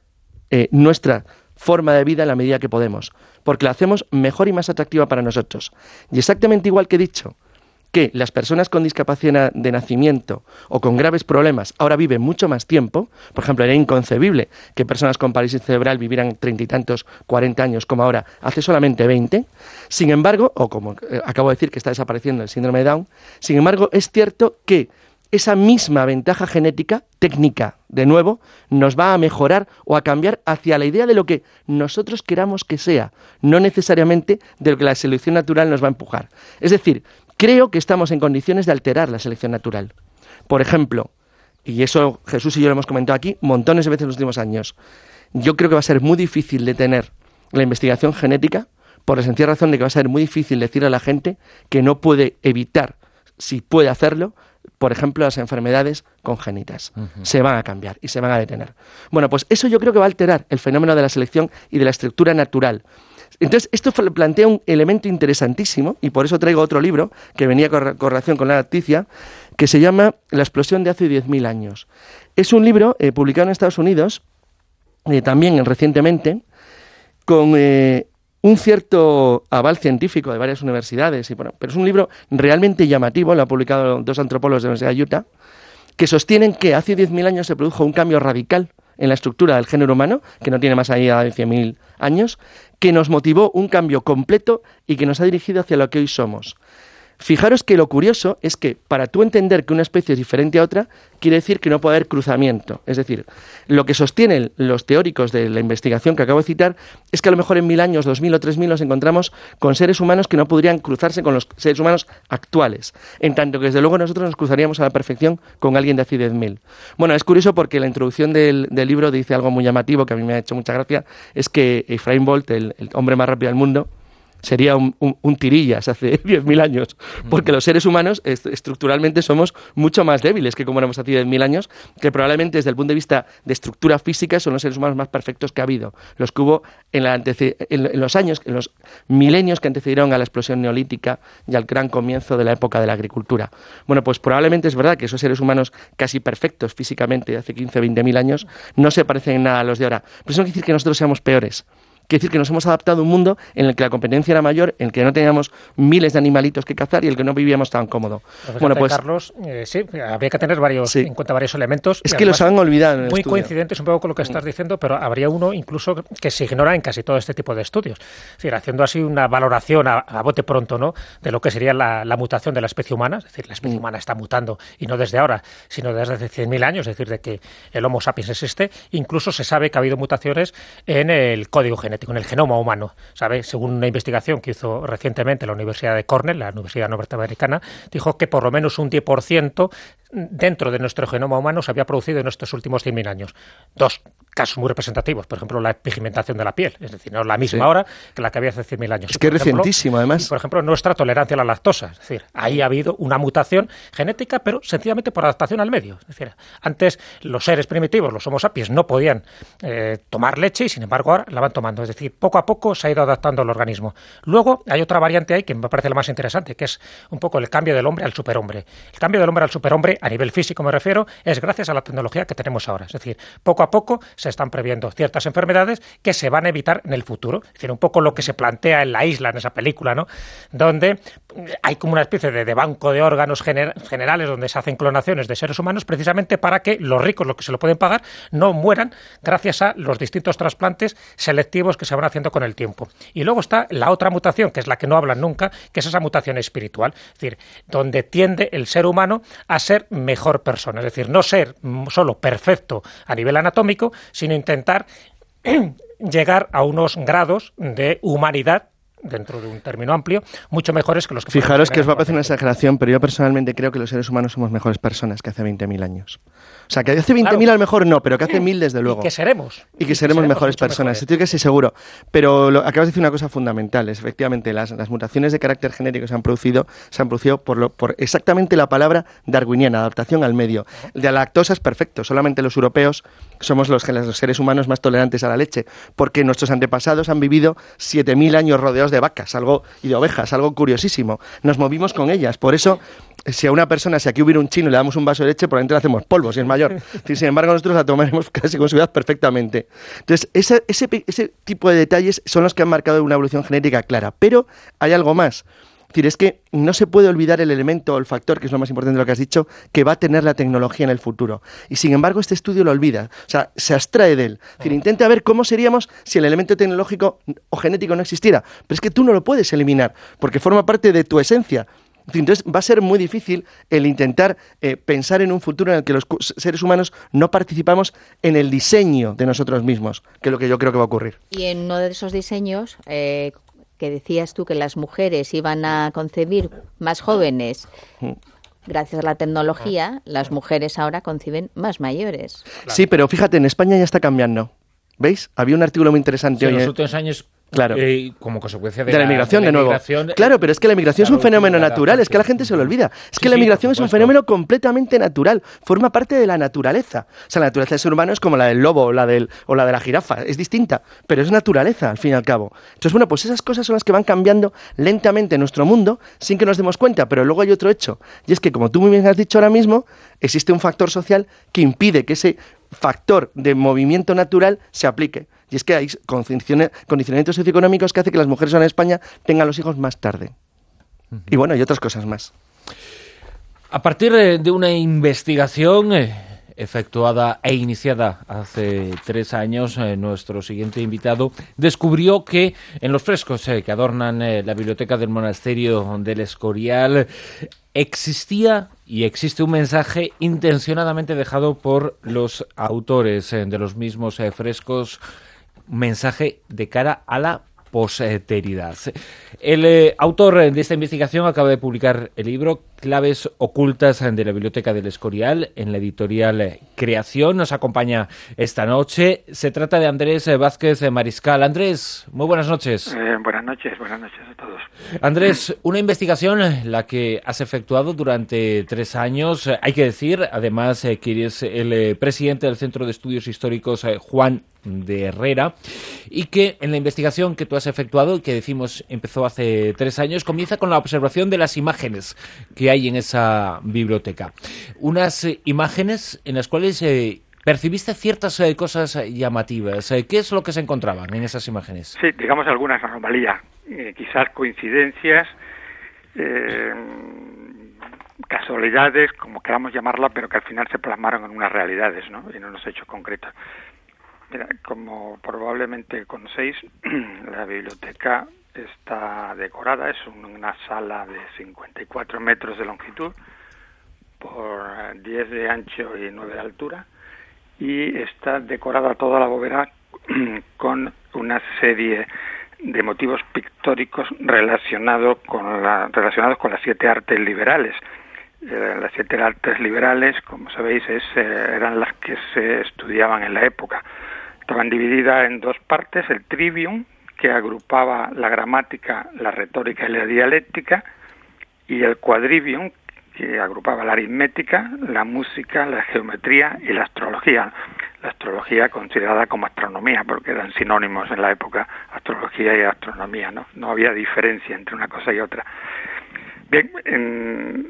eh, nuestra forma de vida en la medida que podemos, porque la hacemos mejor y más atractiva para nosotros. Y exactamente igual que he dicho que las personas con discapacidad de nacimiento o con graves problemas ahora viven mucho más tiempo, por ejemplo, era inconcebible que personas con parálisis cerebral vivieran treinta y tantos, cuarenta años como ahora, hace solamente veinte, sin embargo, o como eh, acabo de decir que está desapareciendo el síndrome de Down, sin embargo, es cierto que esa misma ventaja genética, técnica, de nuevo, nos va a mejorar o a cambiar hacia la idea de lo que nosotros queramos que sea, no necesariamente de lo que la selección natural nos va a empujar. Es decir, creo que estamos en condiciones de alterar la selección natural. Por ejemplo, y eso Jesús y yo lo hemos comentado aquí montones de veces en los últimos años, yo creo que va a ser muy difícil detener la investigación genética por la sencilla razón de que va a ser muy difícil decirle a la gente que no puede evitar, si puede hacerlo, por ejemplo, las enfermedades congénitas. Uh-huh. Se van a cambiar y se van a detener. Bueno, pues eso yo creo que va a alterar el fenómeno de la selección y de la estructura natural. Entonces, esto plantea un elemento interesantísimo, y por eso traigo otro libro que venía con relación con la noticia, que se llama La explosión de hace diez mil años. Es un libro eh, publicado en Estados Unidos, eh, también recientemente, con eh, un cierto aval científico de varias universidades, y bueno, pero es un libro realmente llamativo, lo han publicado dos antropólogos de la Universidad de Utah, que sostienen que hace diez mil años se produjo un cambio radical en la estructura del género humano, que no tiene más allá de cien mil años, que nos motivó un cambio completo y que nos ha dirigido hacia lo que hoy somos. Fijaros que lo curioso es que para tú entender que una especie es diferente a otra, quiere decir que no puede haber cruzamiento. Es decir, lo que sostienen los teóricos de la investigación que acabo de citar es que a lo mejor en mil años, dos mil o tres mil nos encontramos con seres humanos que no podrían cruzarse con los seres humanos actuales, en tanto que desde luego nosotros nos cruzaríamos a la perfección con alguien de hace diez mil. Bueno, es curioso porque la introducción del, del libro dice algo muy llamativo que a mí me ha hecho mucha gracia, es que Usain Bolt, el, el hombre más rápido del mundo, sería un, un, un tirillas hace diez mil años, porque los seres humanos est- estructuralmente somos mucho más débiles que como éramos hace diez mil años, que probablemente desde el punto de vista de estructura física son los seres humanos más perfectos que ha habido, los que hubo en, la antece- en, en los años, en los milenios que antecedieron a la explosión neolítica y al gran comienzo de la época de la agricultura. Bueno, pues probablemente es verdad que esos seres humanos casi perfectos físicamente de hace quince o veinte mil años no se parecen en nada a los de ahora, pero eso no quiere decir que nosotros seamos peores. Quiere decir que nos hemos adaptado a un mundo en el que la competencia era mayor, en el que no teníamos miles de animalitos que cazar y en el que no vivíamos tan cómodo. Fíjate, bueno, pues Carlos, eh, sí, habría que tener varios, sí. en cuenta varios elementos. Es que los han olvidado en el muy estudio. coincidentes un poco con lo que estás diciendo, pero habría uno incluso que se ignora en casi todo este tipo de estudios. Es decir, haciendo así una valoración a, a bote pronto, ¿no?, de lo que sería la, la mutación de la especie humana. Es decir, la especie mm. humana está mutando, y no desde ahora, sino desde hace cien mil años, es decir, de que el Homo sapiens existe. Incluso se sabe que ha habido mutaciones en el código genético, en el genoma humano. ¿Sabe? Según una investigación que hizo recientemente la Universidad de Cornell, la Universidad Norteamericana, dijo que por lo menos un diez por ciento dentro de nuestro genoma humano se había producido en estos últimos cien mil años. Dos casos muy representativos, por ejemplo, la pigmentación de la piel, es decir, no es la misma sí. ahora que la que había hace cien mil años. Es que es recientísimo, además. Y, por ejemplo, nuestra tolerancia a la lactosa, es decir, ahí ha habido una mutación genética, pero sencillamente por adaptación al medio. Es decir, antes los seres primitivos, los Homo sapiens, no podían eh, tomar leche y, sin embargo, ahora la van tomando. Es decir, poco a poco se ha ido adaptando el organismo. Luego, hay otra variante ahí que me parece la más interesante, que es un poco el cambio del hombre al superhombre. El cambio del hombre al superhombre, a nivel físico me refiero, es gracias a la tecnología que tenemos ahora. Es decir, poco a poco se están previendo ciertas enfermedades que se van a evitar en el futuro. Es decir, un poco lo que se plantea en La Isla, en esa película, ¿no?, donde hay como una especie de, de banco de órganos gener- generales donde se hacen clonaciones de seres humanos precisamente para que los ricos, los que se lo pueden pagar, no mueran gracias a los distintos trasplantes selectivos que se van haciendo con el tiempo. Y luego está la otra mutación, que es la que no hablan nunca, que es esa mutación espiritual, es decir, donde tiende el ser humano a ser mejor persona, es decir, no ser solo perfecto a nivel anatómico, sino intentar llegar a unos grados de humanidad, dentro de un término amplio, mucho mejores que los que... Fijaros que os va a parecer una exageración, pero yo personalmente creo que los seres humanos somos mejores personas que hace veinte mil años. O sea, que hace veinte mil claro. a lo mejor no, pero que hace mil desde luego. Y que seremos. Y que seremos, y que seremos mejores personas, estoy casi seguro. Pero lo, acabas de decir una cosa fundamental, es efectivamente las, las mutaciones de carácter genético que se han producido, se han producido por, lo, por exactamente la palabra darwiniana, adaptación al medio. El de la lactosa es perfecto, solamente los europeos somos los, los seres humanos más tolerantes a la leche, porque nuestros antepasados han vivido siete mil años rodeados de vacas algo y de ovejas, algo curiosísimo. Nos movimos con ellas, por eso si a una persona, si aquí hubiera un chino y le damos un vaso de leche, probablemente le hacemos polvo, si es mayor. Sin embargo, nosotros la tomaremos casi con seguridad perfectamente. Entonces, ese, ese, ese tipo de detalles son los que han marcado una evolución genética clara. Pero hay algo más. Es decir, es que no se puede olvidar el elemento o el factor, que es lo más importante de lo que has dicho, que va a tener la tecnología en el futuro. Y sin embargo, este estudio lo olvida. O sea, se abstrae de él. Es decir, intenta ver cómo seríamos si el elemento tecnológico o genético no existiera. Pero es que tú no lo puedes eliminar, porque forma parte de tu esencia. Entonces va a ser muy difícil el intentar eh, pensar en un futuro en el que los seres humanos no participamos en el diseño de nosotros mismos, que es lo que yo creo que va a ocurrir. Y en uno de esos diseños, eh, que decías tú que las mujeres iban a concebir más jóvenes, gracias a la tecnología, las mujeres ahora conciben más mayores. Claro. Sí, pero fíjate, en España ya está cambiando. ¿Veis? Había un artículo muy interesante sí, hoy. En los últimos años, claro. eh, como consecuencia de, de la la inmigración, de, la de nuevo. Inmigración, claro, pero es que la inmigración claro, es un fenómeno la natural, es que la gente se lo olvida. Es sí, que la sí, inmigración es un supuesto. fenómeno completamente natural, forma parte de la naturaleza. O sea, la naturaleza del ser humano es como la del lobo o la, del, o la de la jirafa, es distinta, pero es naturaleza, al fin y al cabo. Entonces, bueno, pues esas cosas son las que van cambiando lentamente en nuestro mundo sin que nos demos cuenta, pero luego hay otro hecho, y es que, como tú muy bien has dicho ahora mismo, existe un factor social que impide que ese factor de movimiento natural se aplique. Y es que hay condicionamientos socioeconómicos que hacen que las mujeres en España tengan los hijos más tarde. Uh-huh. Y bueno, y otras cosas más. A partir de una investigación eh, efectuada e iniciada hace tres años, eh, nuestro siguiente invitado descubrió que en los frescos eh, que adornan eh, la biblioteca del monasterio del Escorial existía y existe un mensaje intencionadamente dejado por los autores eh, de los mismos eh, frescos, mensaje de cara a la posteridad. El eh, autor de esta investigación acaba de publicar el libro Claves ocultas de la Biblioteca del Escorial en la editorial Creación. Nos acompaña esta noche. Se trata de Andrés Vázquez Mariscal. Andrés, muy buenas noches. Eh, buenas noches, buenas noches a todos. Andrés, una investigación la que has efectuado durante tres años. Hay que decir, además, eh, que eres el eh, presidente del Centro de Estudios Históricos eh, Juan de Herrera, y que en la investigación que tú has efectuado, que decimos empezó hace tres años, comienza con la observación de las imágenes que hay en esa biblioteca. Unas eh, imágenes en las cuales eh, percibiste ciertas eh, cosas llamativas. Eh, ¿Qué es lo que se encontraban en esas imágenes? Sí, digamos algunas anomalías, eh, quizás coincidencias, eh, casualidades, como queramos llamarla, pero que al final se plasmaron en unas realidades, ¿no? En unos hechos concretos. Mira, como probablemente conocéis, la biblioteca está decorada, es una sala de cincuenta y cuatro metros de longitud por diez de ancho y nueve de altura, y está decorada toda la bóveda con una serie de motivos pictóricos relacionados con la, relacionados con las siete artes liberales. Eh, las siete artes liberales, como sabéis, es, eh, eran las que se estudiaban en la época. Estaban divididas en dos partes: el trivium, que agrupaba la gramática, la retórica y la dialéctica, y el quadrivium, que agrupaba la aritmética, la música, la geometría y la astrología. La astrología considerada como astronomía, porque eran sinónimos en la época, astrología y astronomía, ¿no? No había diferencia entre una cosa y otra. Bien, en,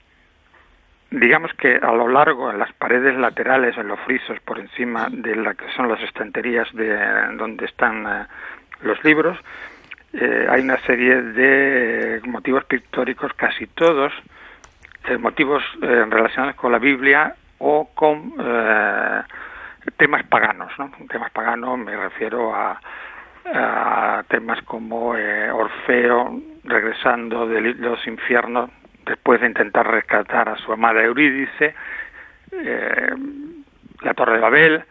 digamos que a lo largo, en las paredes laterales, en los frisos, por encima de la que son las estanterías de donde están eh, los libros, eh, hay una serie de motivos pictóricos, casi todos, eh, motivos eh, relacionados con la Biblia o con eh, temas paganos, ¿no? Temas paganos me refiero a, a temas como eh, Orfeo regresando de los infiernos después de intentar rescatar a su amada Eurídice, eh, la Torre de Babel,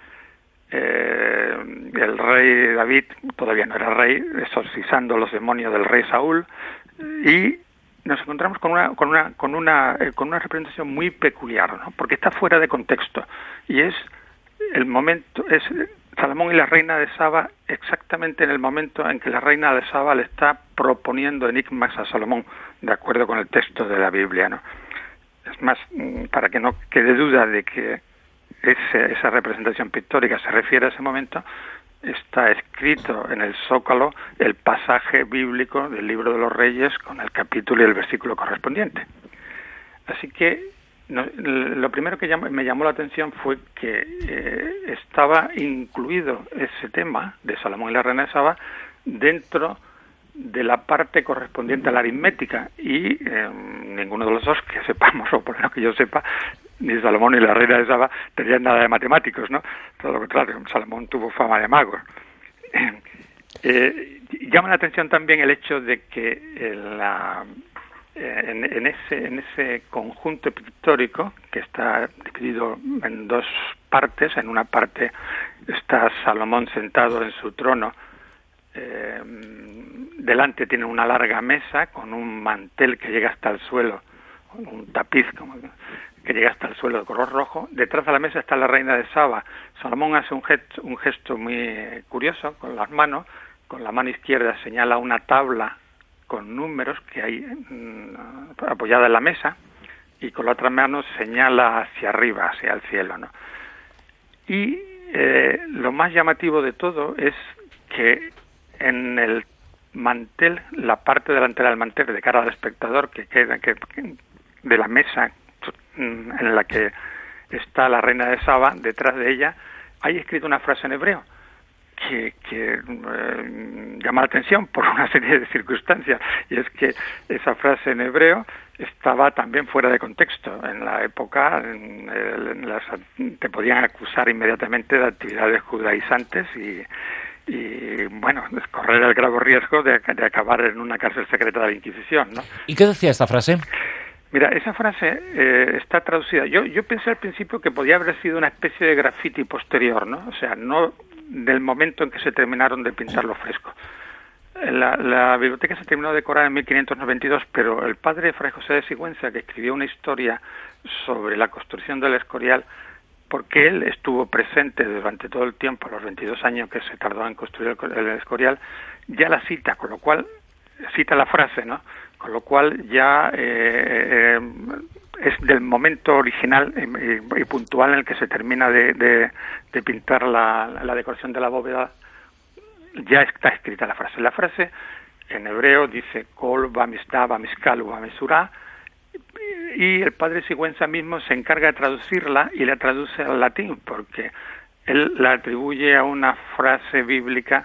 eh, el rey David, todavía no era rey, exorcizando los demonios del rey Saúl, y nos encontramos con una con una con una eh, con una representación muy peculiar, ¿no? Porque está fuera de contexto, y es el momento, es Salomón y la reina de Saba, exactamente en el momento en que la reina de Saba le está proponiendo enigmas a Salomón, de acuerdo con el texto de la Biblia, ¿no? Es más, para que no quede duda de que ese, esa representación pictórica se refiere a ese momento, está escrito en el zócalo el pasaje bíblico del Libro de los Reyes con el capítulo y el versículo correspondiente. Así que no, lo primero que llamó, me llamó la atención fue que eh, estaba incluido ese tema de Salomón y la reina de Saba dentro de la parte correspondiente a la aritmética, y eh, ninguno de los dos que sepamos, o por lo menos que yo sepa, ni Salomón ni la reina de Saba tenían nada de matemáticos, ¿no? Todo lo contrario, Salomón tuvo fama de mago. Eh, eh, llama la atención también el hecho de que en, la, en, en, ese, en ese conjunto pictórico, que está dividido en dos partes, en una parte está Salomón sentado en su trono, Eh, delante tiene una larga mesa con un mantel que llega hasta el suelo, un tapiz como que llega hasta el suelo de color rojo. Detrás de la mesa está la reina de Saba. Salomón hace un gesto, un gesto muy curioso con las manos. Con la mano izquierda señala una tabla con números que hay mmm, apoyada en la mesa, y con la otra mano señala hacia arriba, hacia el cielo, ¿no? Y eh, lo más llamativo de todo es que en el mantel, la parte delantera del mantel de cara al espectador que queda que, de la mesa en la que está la reina de Saba, detrás de ella hay escrito una frase en hebreo que, que eh, llama la atención por una serie de circunstancias, y es que esa frase en hebreo estaba también fuera de contexto. En la época en, en las, te podían acusar inmediatamente de actividades judaizantes y, y bueno, correr el grave riesgo de, de acabar en una cárcel secreta de la Inquisición, ¿no? ¿Y qué decía esta frase? Mira, esa frase eh, está traducida. Yo, yo pensé al principio que podía haber sido una especie de grafiti posterior, ¿no? O sea, no del momento en que se terminaron de pintar los frescos. La, la biblioteca se terminó de decorar en mil quinientos noventa y dos, pero el padre Fray José de Sigüenza, que escribió una historia sobre la construcción del Escorial, porque él estuvo presente durante todo el tiempo, los veintidós años que se tardó en construir el, el Escorial, ya la cita, con lo cual, cita la frase, ¿no? Con lo cual ya eh, eh, es del momento original y, y puntual en el que se termina de, de, de pintar la, la decoración de la bóveda. Ya está escrita la frase. La frase en hebreo dice Kol bamisda bamiskal bamisura, y el padre Sigüenza mismo se encarga de traducirla y la traduce al latín, porque él la atribuye a una frase bíblica,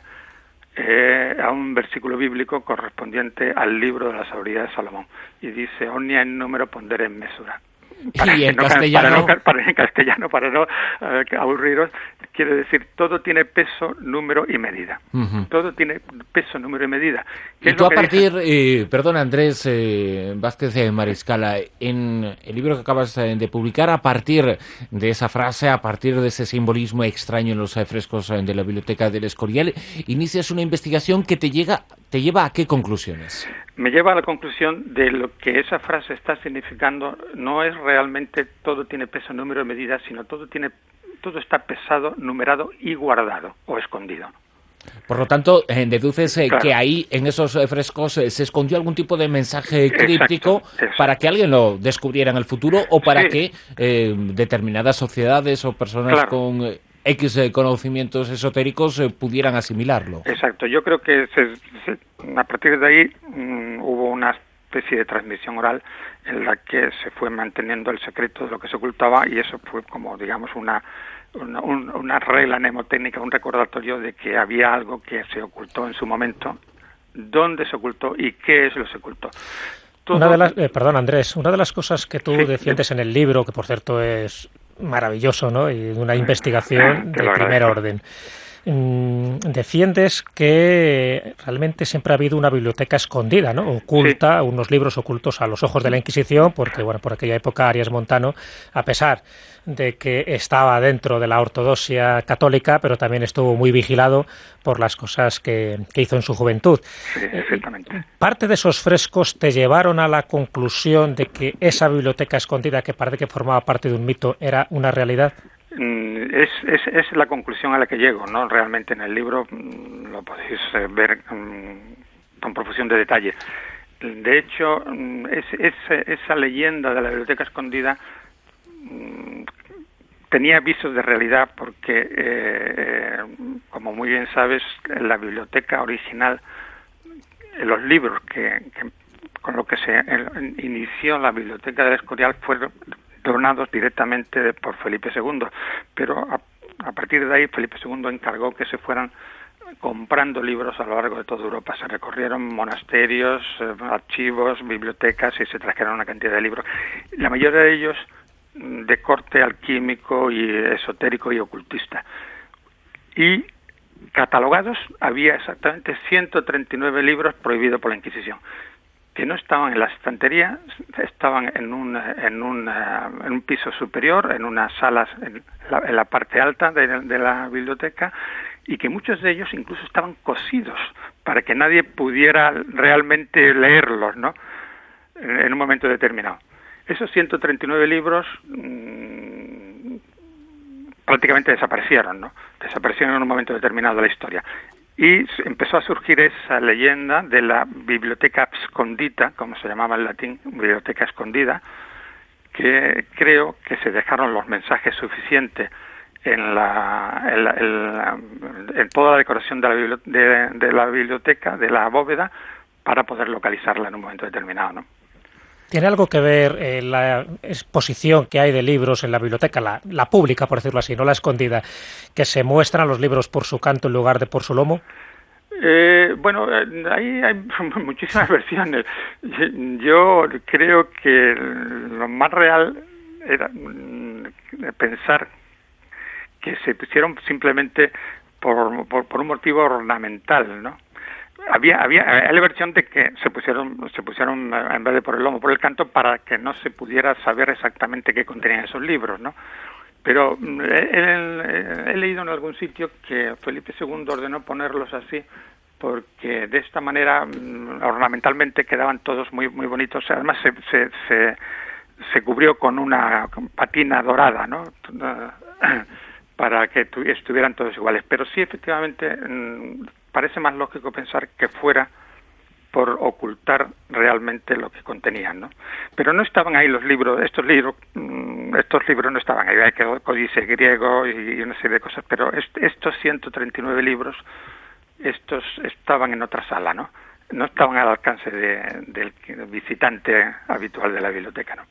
eh, a un versículo bíblico correspondiente al libro de la sabiduría de Salomón, y dice Omnia en número pondere en mesura. Para y en no, castellano, para no, para, en castellano, para no uh, aburriros, quiere decir todo tiene peso, número y medida. Uh-huh. Todo tiene peso, número y medida. Y tú a partir, eh, perdón Andrés eh, Vázquez de Mariscala, en el libro que acabas de publicar, a partir de esa frase, a partir de ese simbolismo extraño en los frescos de la Biblioteca del Escorial, inicias una investigación que te llega, te lleva a qué conclusiones? Me lleva a la conclusión de lo que esa frase está significando. No es realmente todo tiene peso, número y medida, sino todo tiene, todo está pesado, numerado y guardado o escondido. Por lo tanto, eh, deduces eh, claro. que ahí, en esos eh, frescos, eh, se escondió algún tipo de mensaje críptico exacto, exacto. para que alguien lo descubriera en el futuro, o para sí. que eh, determinadas sociedades o personas claro. con eh, X eh, conocimientos esotéricos eh, pudieran asimilarlo. Exacto. Yo creo que se, se, a partir de ahí mmm, hubo una especie de transmisión oral en la que se fue manteniendo el secreto de lo que se ocultaba, y eso fue como, digamos, una Una, una regla mnemotécnica, un recordatorio de que había algo que se ocultó en su momento, dónde se ocultó y qué es lo que se ocultó. Todo... Una de las, eh, perdón Andrés, una de las cosas que tú sí, defiendes sí. en el libro, que por cierto es maravilloso, ¿no? Y una investigación de primer orden. Mm, defiendes que realmente siempre ha habido una biblioteca escondida, ¿no? Oculta, sí. unos libros ocultos a los ojos de la Inquisición, porque bueno, por aquella época Arias Montano, a pesar de que estaba dentro de la ortodoxia católica, pero también estuvo muy vigilado por las cosas que, que hizo en su juventud. Sí, exactamente. ¿Parte de esos frescos te llevaron a la conclusión de que esa biblioteca escondida, que parece que formaba parte de un mito, era una realidad? Es, es, es la conclusión a la que llego, ¿no? Realmente en el libro mmm, lo podéis eh, ver mmm, con profusión de detalle. De hecho, mmm, es, es, esa leyenda de la biblioteca escondida mmm, tenía visos de realidad, porque, eh, como muy bien sabes, en la biblioteca original, en los libros que, que con lo que se el, inició la biblioteca del Escorial fueron donados directamente por Felipe segundo, pero a, a partir de ahí Felipe segundo encargó que se fueran comprando libros a lo largo de toda Europa. Se recorrieron monasterios, eh, archivos, bibliotecas, y se trajeron una cantidad de libros. La mayoría de ellos de corte alquímico y esotérico y ocultista. Y catalogados había exactamente ciento treinta y nueve libros prohibidos por la Inquisición, que no estaban en la estantería, estaban en un, en un, uh, en un piso superior, en unas salas en la, en la parte alta de, de la biblioteca, y que muchos de ellos incluso estaban cosidos para que nadie pudiera realmente leerlos, ¿no? En, en un momento determinado. Esos ciento treinta y nueve libros mmm, prácticamente desaparecieron, ¿no? Desaparecieron en un momento determinado de la historia. Y empezó a surgir esa leyenda de la biblioteca abscondita, como se llamaba en latín, biblioteca escondida, que creo que se dejaron los mensajes suficientes en, la, en, la, en, la, en toda la decoración de la, de, de la biblioteca, de la bóveda, para poder localizarla en un momento determinado, ¿no? ¿Tiene algo que ver eh, la exposición que hay de libros en la biblioteca, la, la pública, por decirlo así, no la escondida, que se muestran los libros por su canto en lugar de por su lomo? Eh, bueno, ahí hay muchísimas versiones. Yo creo que lo más real era pensar que se pusieron simplemente por, por, por un motivo ornamental, ¿no? Había, había, había la versión de que se pusieron, se pusieron en vez de por el lomo, por el canto, para que no se pudiera saber exactamente qué contenían esos libros, ¿no? Pero he, he, he leído en algún sitio que Felipe segundo ordenó ponerlos así porque de esta manera ornamentalmente quedaban todos muy muy bonitos. Además se se, se, se cubrió con una patina dorada, ¿no? Para que estuvieran todos iguales. Pero sí, efectivamente, parece más lógico pensar que fuera por ocultar realmente lo que contenían, ¿no? Pero no estaban ahí los libros, estos libros, estos libros no estaban ahí, hay que códice griego y una serie de cosas, pero est estos ciento treinta y nueve libros, estos estaban en otra sala, ¿no? No estaban al alcance de, del visitante habitual de la biblioteca, ¿no?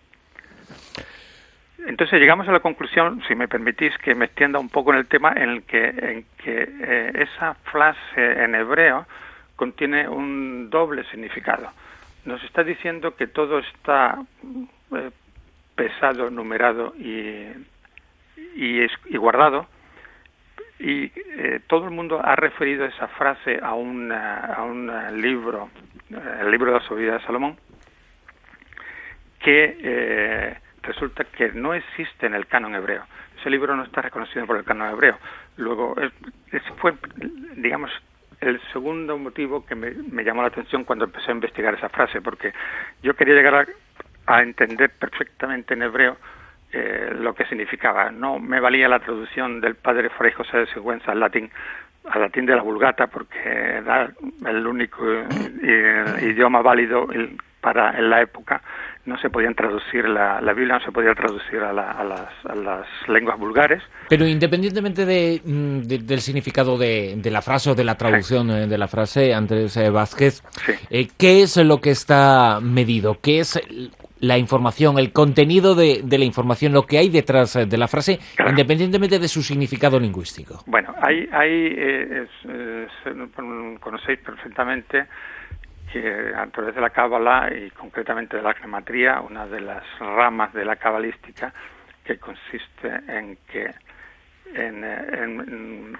Entonces llegamos a la conclusión, si me permitís que me extienda un poco en el tema, en el que, en que eh, esa frase en hebreo contiene un doble significado. Nos está diciendo que todo está eh, pesado, numerado y, y, es, y guardado, y eh, todo el mundo ha referido esa frase a, una, a un libro, el libro de la sabiduría de Salomón, que eh, resulta que no existe en el canon hebreo. Ese libro no está reconocido por el canon hebreo. Luego, ese fue, digamos, el segundo motivo que me, me llamó la atención cuando empecé a investigar esa frase, porque yo quería llegar a, a entender perfectamente en hebreo eh, lo que significaba. No me valía la traducción del padre Fray José de Sigüenza al latín, al latín de la Vulgata, porque era el único eh, idioma válido para en la época. No se podían traducir, la, la Biblia no se podía traducir a, la, a, las, a las lenguas vulgares. Pero independientemente de, de, del significado de, de la frase o de la traducción sí. de la frase, Andrés eh, Vázquez, sí. eh, ¿qué es lo que está medido? ¿Qué es la información, el contenido de, de la información, lo que hay detrás de la frase, claro, independientemente de su significado lingüístico? Bueno, hay, hay eh, es, es, conocéis perfectamente que a través de la cábala y concretamente de la gematría, una de las ramas de la cabalística que consiste en que en, en,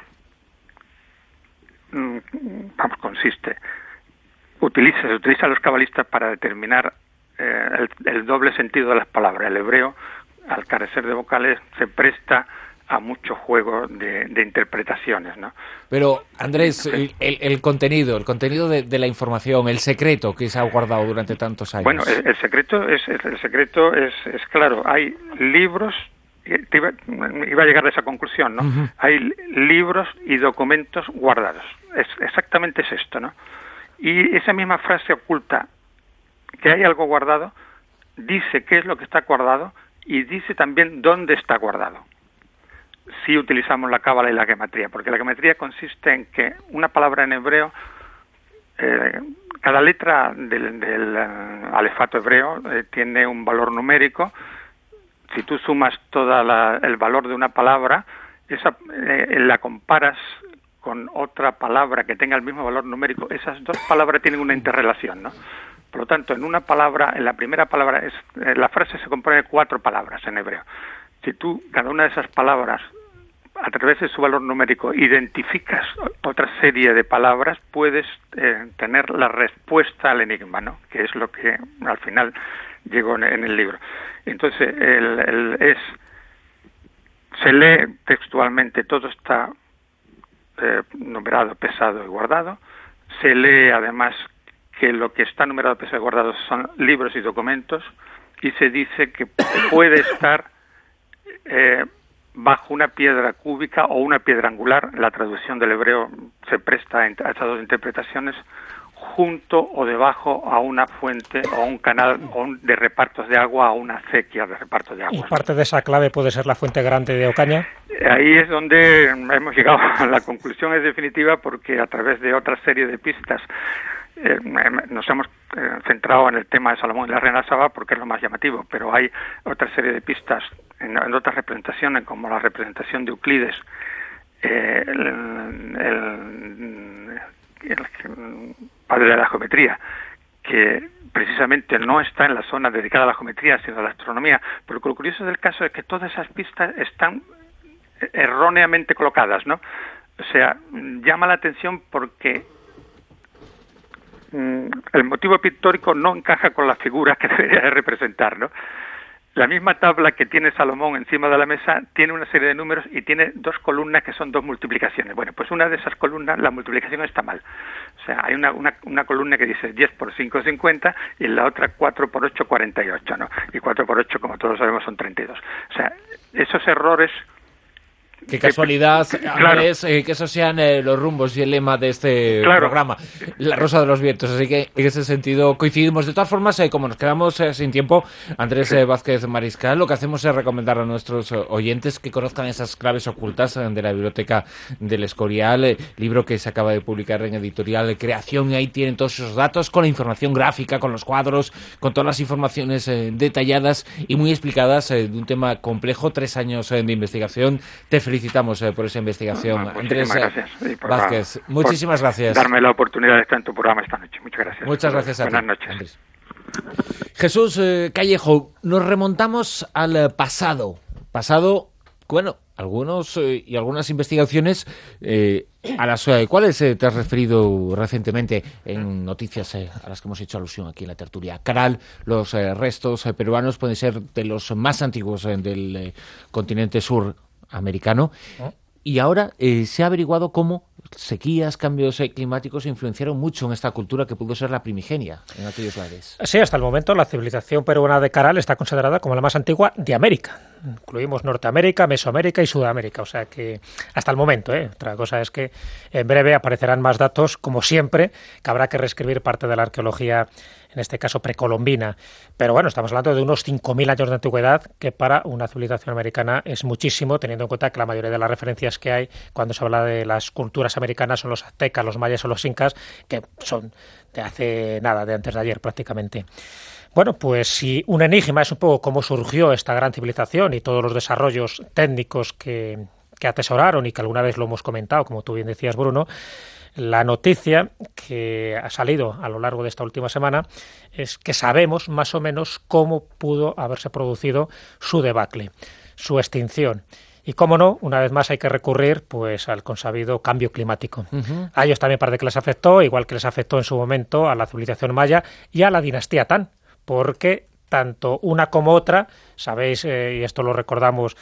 en vamos, consiste utiliza se utiliza a los cabalistas para determinar eh, el, el doble sentido de las palabras. El hebreo, al carecer de vocales, se presta a mucho juego de, de interpretaciones, ¿no? Pero, Andrés, el, el, el contenido, el contenido de, de la información, el secreto que se ha guardado durante tantos años. Bueno, el, el secreto es el secreto es, es claro. Hay libros, iba, iba a llegar a esa conclusión, ¿no? Uh-huh. Hay libros y documentos guardados. Es, exactamente es esto, ¿no? Y esa misma frase oculta que hay algo guardado, dice qué es lo que está guardado y dice también dónde está guardado. Si utilizamos la cábala y la gematría, porque la gematría consiste en que una palabra en hebreo, eh, cada letra del, del uh, alefato hebreo eh, tiene un valor numérico. Si tú sumas todo el valor de una palabra, esa eh, la comparas con otra palabra que tenga el mismo valor numérico, esas dos palabras tienen una interrelación, ¿no? Por lo tanto, en una palabra, en la primera palabra, es, eh, la frase se compone de cuatro palabras en hebreo. Si tú, cada una de esas palabras, a través de su valor numérico, identificas otra serie de palabras, puedes eh, tener la respuesta al enigma, ¿no? Que es lo que al final llegó en, en el libro. Entonces, el, el, es se lee textualmente, todo está eh, numerado, pesado y guardado. Se lee además que lo que está numerado, pesado y guardado son libros y documentos. y se dice que puede estar eh, bajo una piedra cúbica o una piedra angular. La traducción del hebreo se presta a esas dos interpretaciones, junto o debajo a una fuente o un canal o un, de repartos de agua, a una acequia de repartos de agua. ¿Y parte de esa clave puede ser la fuente grande de Ocaña? Ahí es donde hemos llegado a la conclusión, es definitiva, porque a través de otra serie de pistas eh, nos hemos eh, centrado en el tema de Salomón y la reina Saba porque es lo más llamativo, pero hay otra serie de pistas en, en otras representaciones, como la representación de Euclides, eh, el, el, el, el padre de la geometría, que precisamente no está en la zona dedicada a la geometría, sino a la astronomía. Pero lo curioso del caso es que todas esas pistas están erróneamente colocadas, ¿no? O sea, llama la atención porque mmm, el motivo pictórico no encaja con las figuras que debería de representar, ¿no? La misma tabla que tiene Salomón encima de la mesa tiene una serie de números y tiene dos columnas que son dos multiplicaciones. Bueno, pues una de esas columnas, la multiplicación está mal. O sea, hay una, una, una columna que dice diez por cinco, cincuenta, y en la otra cuatro por ocho, cuarenta y ocho, ¿no? Y cuatro por ocho, como todos sabemos, son treinta y dos. O sea, esos errores... Qué casualidad, que, Andrés, claro. eh, que esos sean eh, los rumbos y el lema de este claro. programa, La Rosa de los Vientos. Así que en ese sentido coincidimos. De todas formas, eh, como nos quedamos eh, sin tiempo, Andrés eh, Vázquez Mariscal, lo que hacemos es recomendar a nuestros eh, oyentes que conozcan esas claves ocultas eh, de la Biblioteca del Escorial, eh, libro que se acaba de publicar en editorial de Creación, y ahí tienen todos esos datos con la información gráfica, con los cuadros, con todas las informaciones eh, detalladas y muy explicadas eh, de un tema complejo. Tres años eh, de investigación. Te felicitamos eh, por esa investigación, Bueno, Andrés gracias. Sí, por Vázquez. la, muchísimas gracias. Darme la oportunidad de estar en tu programa esta noche. Muchas gracias. Muchas gracias a Buenas ti. noches. Andrés. Jesús eh, Callejo, nos remontamos al eh, pasado. Pasado, bueno, algunos eh, y algunas investigaciones eh, a las eh, cuales eh, te has referido recientemente en noticias eh, a las que hemos hecho alusión aquí en la tertulia. Caral, los eh, restos eh, peruanos pueden ser de los más antiguos eh, del eh, continente sur americano, y ahora eh, se ha averiguado cómo sequías, cambios eh, climáticos influenciaron mucho en esta cultura que pudo ser la primigenia en aquellos lares. Sí, hasta el momento la civilización peruana de Caral está considerada como la más antigua de América. Incluimos Norteamérica, Mesoamérica y Sudamérica, o sea que hasta el momento, ¿eh? Otra cosa es que en breve aparecerán más datos, como siempre, que habrá que reescribir parte de la arqueología, en este caso precolombina. Pero bueno, estamos hablando de unos cinco mil años de antigüedad, que para una civilización americana es muchísimo, teniendo en cuenta que la mayoría de las referencias que hay cuando se habla de las culturas americanas son los aztecas, los mayas o los incas, que son de hace nada, de antes de ayer prácticamente. Bueno, pues si un enigma es un poco cómo surgió esta gran civilización y todos los desarrollos técnicos que, que atesoraron y que alguna vez lo hemos comentado, como tú bien decías, Bruno, la noticia que ha salido a lo largo de esta última semana es que sabemos más o menos cómo pudo haberse producido su debacle, su extinción. Y cómo no, una vez más hay que recurrir pues al consabido cambio climático. Uh-huh. A ellos también parece que les afectó, igual que les afectó en su momento a la civilización maya y a la dinastía Tang, porque tanto una como otra, sabéis, eh, y esto lo recordamos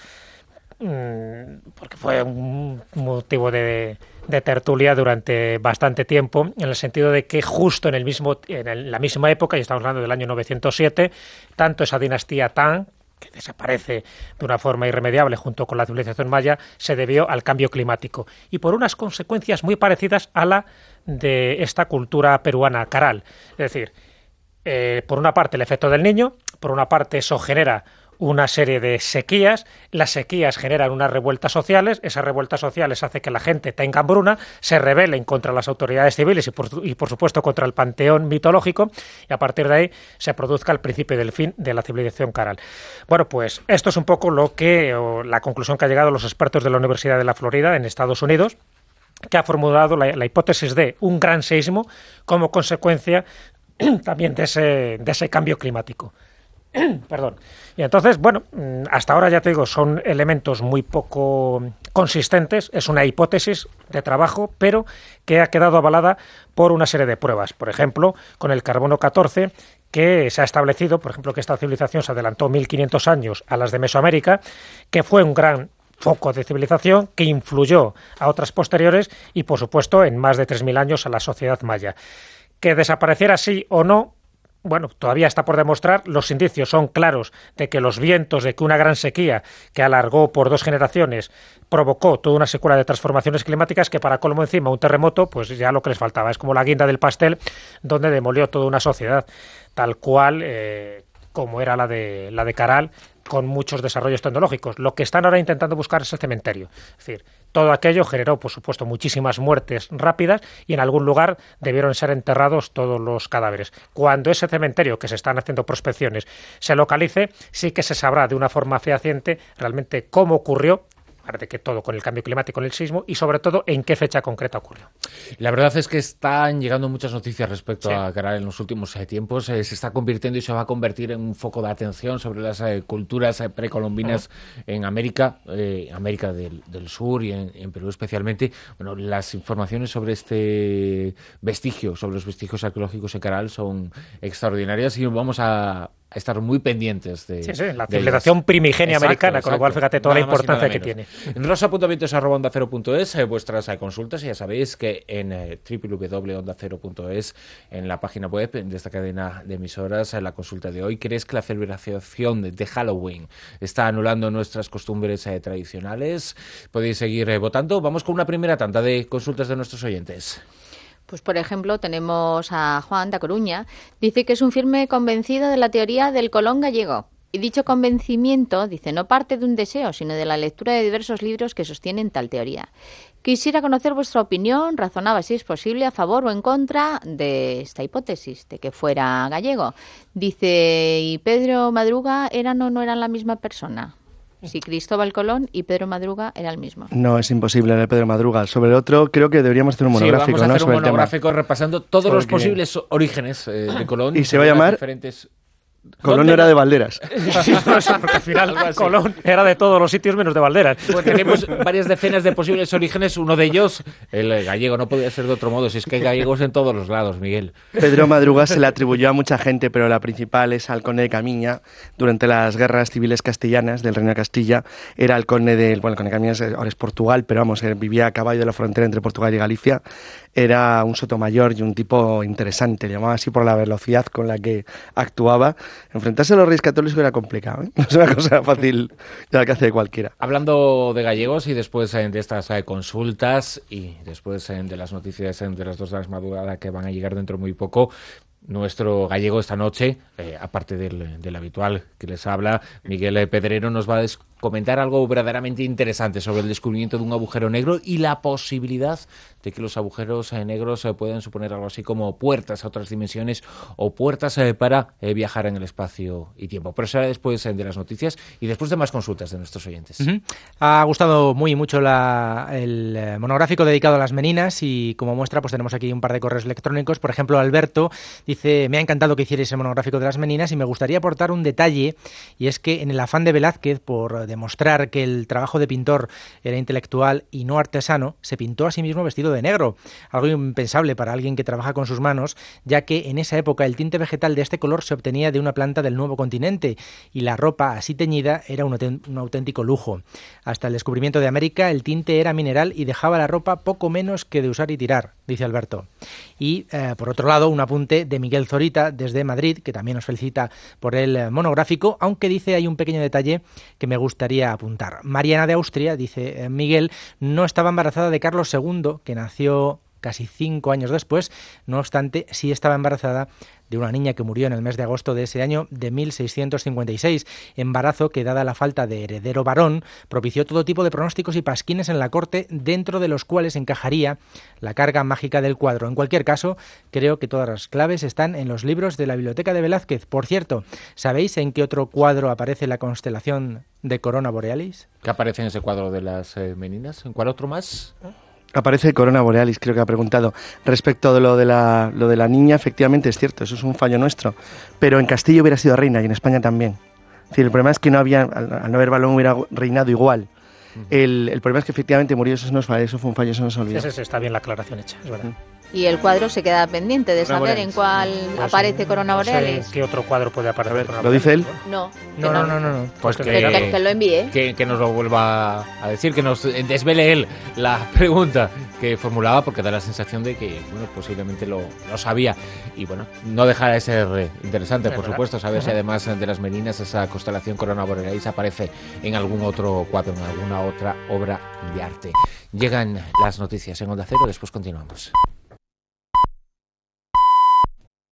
mmm, porque fue un motivo de, de tertulia durante bastante tiempo, en el sentido de que justo en el mismo en el, la misma época, y estamos hablando del año novecientos siete, tanto esa dinastía Tang, que desaparece de una forma irremediable junto con la civilización maya, se debió al cambio climático y por unas consecuencias muy parecidas a la de esta cultura peruana Caral. Es decir, eh, por una parte el efecto del Niño, por una parte eso genera una serie de sequías, las sequías generan unas revueltas sociales, esas revueltas sociales hacen que la gente tenga hambruna, se rebelen contra las autoridades civiles y por, y por supuesto contra el panteón mitológico, y a partir de ahí se produzca el principio del fin de la civilización Caral. Bueno, pues esto es un poco lo que, o la conclusión que han llegado los expertos de la Universidad de la Florida en Estados Unidos, que ha formulado la, la hipótesis de un gran seísmo como consecuencia también de ese, de ese cambio climático. Perdón. Y entonces, bueno, hasta ahora ya te digo, son elementos muy poco consistentes, es una hipótesis de trabajo, pero que ha quedado avalada por una serie de pruebas. Por ejemplo, con el carbono catorce, que se ha establecido, por ejemplo, que esta civilización se adelantó mil quinientos años a las de Mesoamérica, que fue un gran foco de civilización que influyó a otras posteriores y, por supuesto, en más de tres mil años a la sociedad maya. Que desapareciera sí o no, bueno, todavía está por demostrar. Los indicios son claros de que los vientos, de que una gran sequía que alargó por dos generaciones provocó toda una secuela de transformaciones climáticas que, para colmo encima, un terremoto, pues ya lo que les faltaba. Es como la guinda del pastel donde demolió toda una sociedad, tal cual eh, como era la de, la de Caral, con muchos desarrollos tecnológicos. Lo que están ahora intentando buscar es el cementerio. Es decir, todo aquello generó, por supuesto, muchísimas muertes rápidas y en algún lugar debieron ser enterrados todos los cadáveres. Cuando ese cementerio, que se están haciendo prospecciones, se localice, sí que se sabrá de una forma fehaciente realmente cómo ocurrió, aparte que todo con el cambio climático, con el sismo, y sobre todo en qué fecha concreta ocurrió. La verdad es que están llegando muchas noticias respecto sí. a Caral en los últimos eh, tiempos. Eh, se está convirtiendo y se va a convertir en un foco de atención sobre las eh, culturas eh, precolombinas uh-huh. en América, eh, América del, del Sur y en, en Perú especialmente. Bueno, las informaciones sobre este vestigio, sobre los vestigios arqueológicos en Caral son extraordinarias y vamos a a estar muy pendientes de... Sí, sí, la civilización primigenia exacto, americana, exacto. Con lo cual fíjate toda nada la importancia que tiene. En rosa punto vientos arroba onda cero punto es, eh, vuestras eh, consultas, y ya sabéis que en eh, doble u doble u doble u punto onda cero punto es, en la página web de esta cadena de emisoras, en la consulta de hoy, ¿crees que la celebración de Halloween está anulando nuestras costumbres eh, tradicionales? Podéis seguir eh, votando. Vamos con una primera tanda de consultas de nuestros oyentes. Pues, por ejemplo, tenemos a Juan de Coruña. Dice que es un firme convencido de la teoría del Colón gallego. Y dicho convencimiento, dice, no parte de un deseo, sino de la lectura de diversos libros que sostienen tal teoría. Quisiera conocer vuestra opinión, razonaba si es posible, a favor o en contra de esta hipótesis, de que fuera gallego. Dice, ¿y Pedro Madruga eran o no eran la misma persona? Si Cristóbal Colón y Pedro Madruga era el mismo. No, es imposible el Pedro Madruga. Sobre el otro, creo que deberíamos hacer un monográfico. Sí, vamos a hacer ¿no? un Sobre monográfico repasando todos Porque... los posibles orígenes eh, de Colón. Y se va a llamar... Diferentes... Colón era de Valderas. Porque al final Colón era de todos los sitios menos de Valderas. Pues tenemos varias decenas de posibles orígenes. Uno de ellos, el gallego, no podía ser de otro modo. Si es que hay gallegos en todos los lados, Miguel. Pedro Madruga se le atribuyó a mucha gente, pero la principal es al conde de Camiña. Durante las guerras civiles castellanas del Reino de Castilla, era el conde del... Bueno, el conde de Camiña es, ahora es Portugal, pero vamos, vivía a caballo de la frontera entre Portugal y Galicia. Era un sotomayor y un tipo interesante. Le llamaba así por la velocidad con la que actuaba. Enfrentarse a los reyes católicos era complicado, ¿eh? No es una cosa fácil de alcance de cualquiera. Hablando de gallegos y después eh, de estas eh, consultas y después eh, de las noticias eh, de las dos de la madrugada que van a llegar dentro muy poco, nuestro gallego esta noche, eh, aparte del, del habitual que les habla, Miguel Pedrero, nos va a comentar algo verdaderamente interesante sobre el descubrimiento de un agujero negro y la posibilidad de que los agujeros eh, negros eh, puedan suponer algo así como puertas a otras dimensiones o puertas eh, para eh, viajar en el espacio y tiempo. Pero será después eh, de las noticias y después de más consultas de nuestros oyentes. Uh-huh. Ha gustado muy mucho la, el eh, monográfico dedicado a las meninas y como muestra pues tenemos aquí un par de correos electrónicos. Por ejemplo, Alberto dice, me ha encantado que hicierais el monográfico de las meninas y me gustaría aportar un detalle, y es que en el afán de Velázquez por demostrar que el trabajo de pintor era intelectual y no artesano, se pintó a sí mismo vestido de negro, algo impensable para alguien que trabaja con sus manos, ya que en esa época el tinte vegetal de este color se obtenía de una planta del nuevo continente y la ropa así teñida era un, un auténtico lujo. Hasta el descubrimiento de América el tinte era mineral y dejaba la ropa poco menos que de usar y tirar, dice Alberto. Y eh, por otro lado un apunte de Miguel Zorita desde Madrid, que también nos felicita por el monográfico, aunque dice hay un pequeño detalle que me gustaría apuntar. Mariana de Austria, dice eh, Miguel, no estaba embarazada de Carlos segundo, que nació casi cinco años después, no obstante, sí estaba embarazada de una niña que murió en el mes de agosto de ese año de mil seiscientos cincuenta y seis, embarazo que, dada la falta de heredero varón, propició todo tipo de pronósticos y pasquines en la corte, dentro de los cuales encajaría la carga mágica del cuadro. En cualquier caso, creo que todas las claves están en los libros de la Biblioteca de Velázquez. Por cierto, ¿sabéis en qué otro cuadro aparece la constelación de Corona Borealis? ¿Qué aparece en ese cuadro de las eh, meninas? ¿En cuál otro más? Aparece Corona Borealis, creo que ha preguntado. Respecto de lo de la, lo de la niña, efectivamente es cierto, eso es un fallo nuestro. Pero en Castilla hubiera sido reina y en España también. Es decir, el problema es que no había, al, al no haber balón hubiera reinado igual. El, el problema es que efectivamente murió, eso, no es fallo, eso fue un fallo, eso no se olvida. Sí, sí, sí, está bien la aclaración hecha, es verdad. Y el cuadro se queda pendiente de saber en cuál pues aparece Corona Borealis. No sé qué otro cuadro puede aparecer. ¿Lo dice él? No, no, no, no, no, no. Pues que, que, que lo envíe. Que, que nos lo vuelva a decir, que nos desvele él la pregunta que formulaba, porque da la sensación de que, bueno, posiblemente lo, lo sabía. Y bueno, no dejará de ser interesante, por supuesto, saber si además de las Meninas esa constelación Corona Borealis aparece en algún otro cuadro, en alguna otra obra de arte. Llegan las noticias en Onda Cero, después continuamos.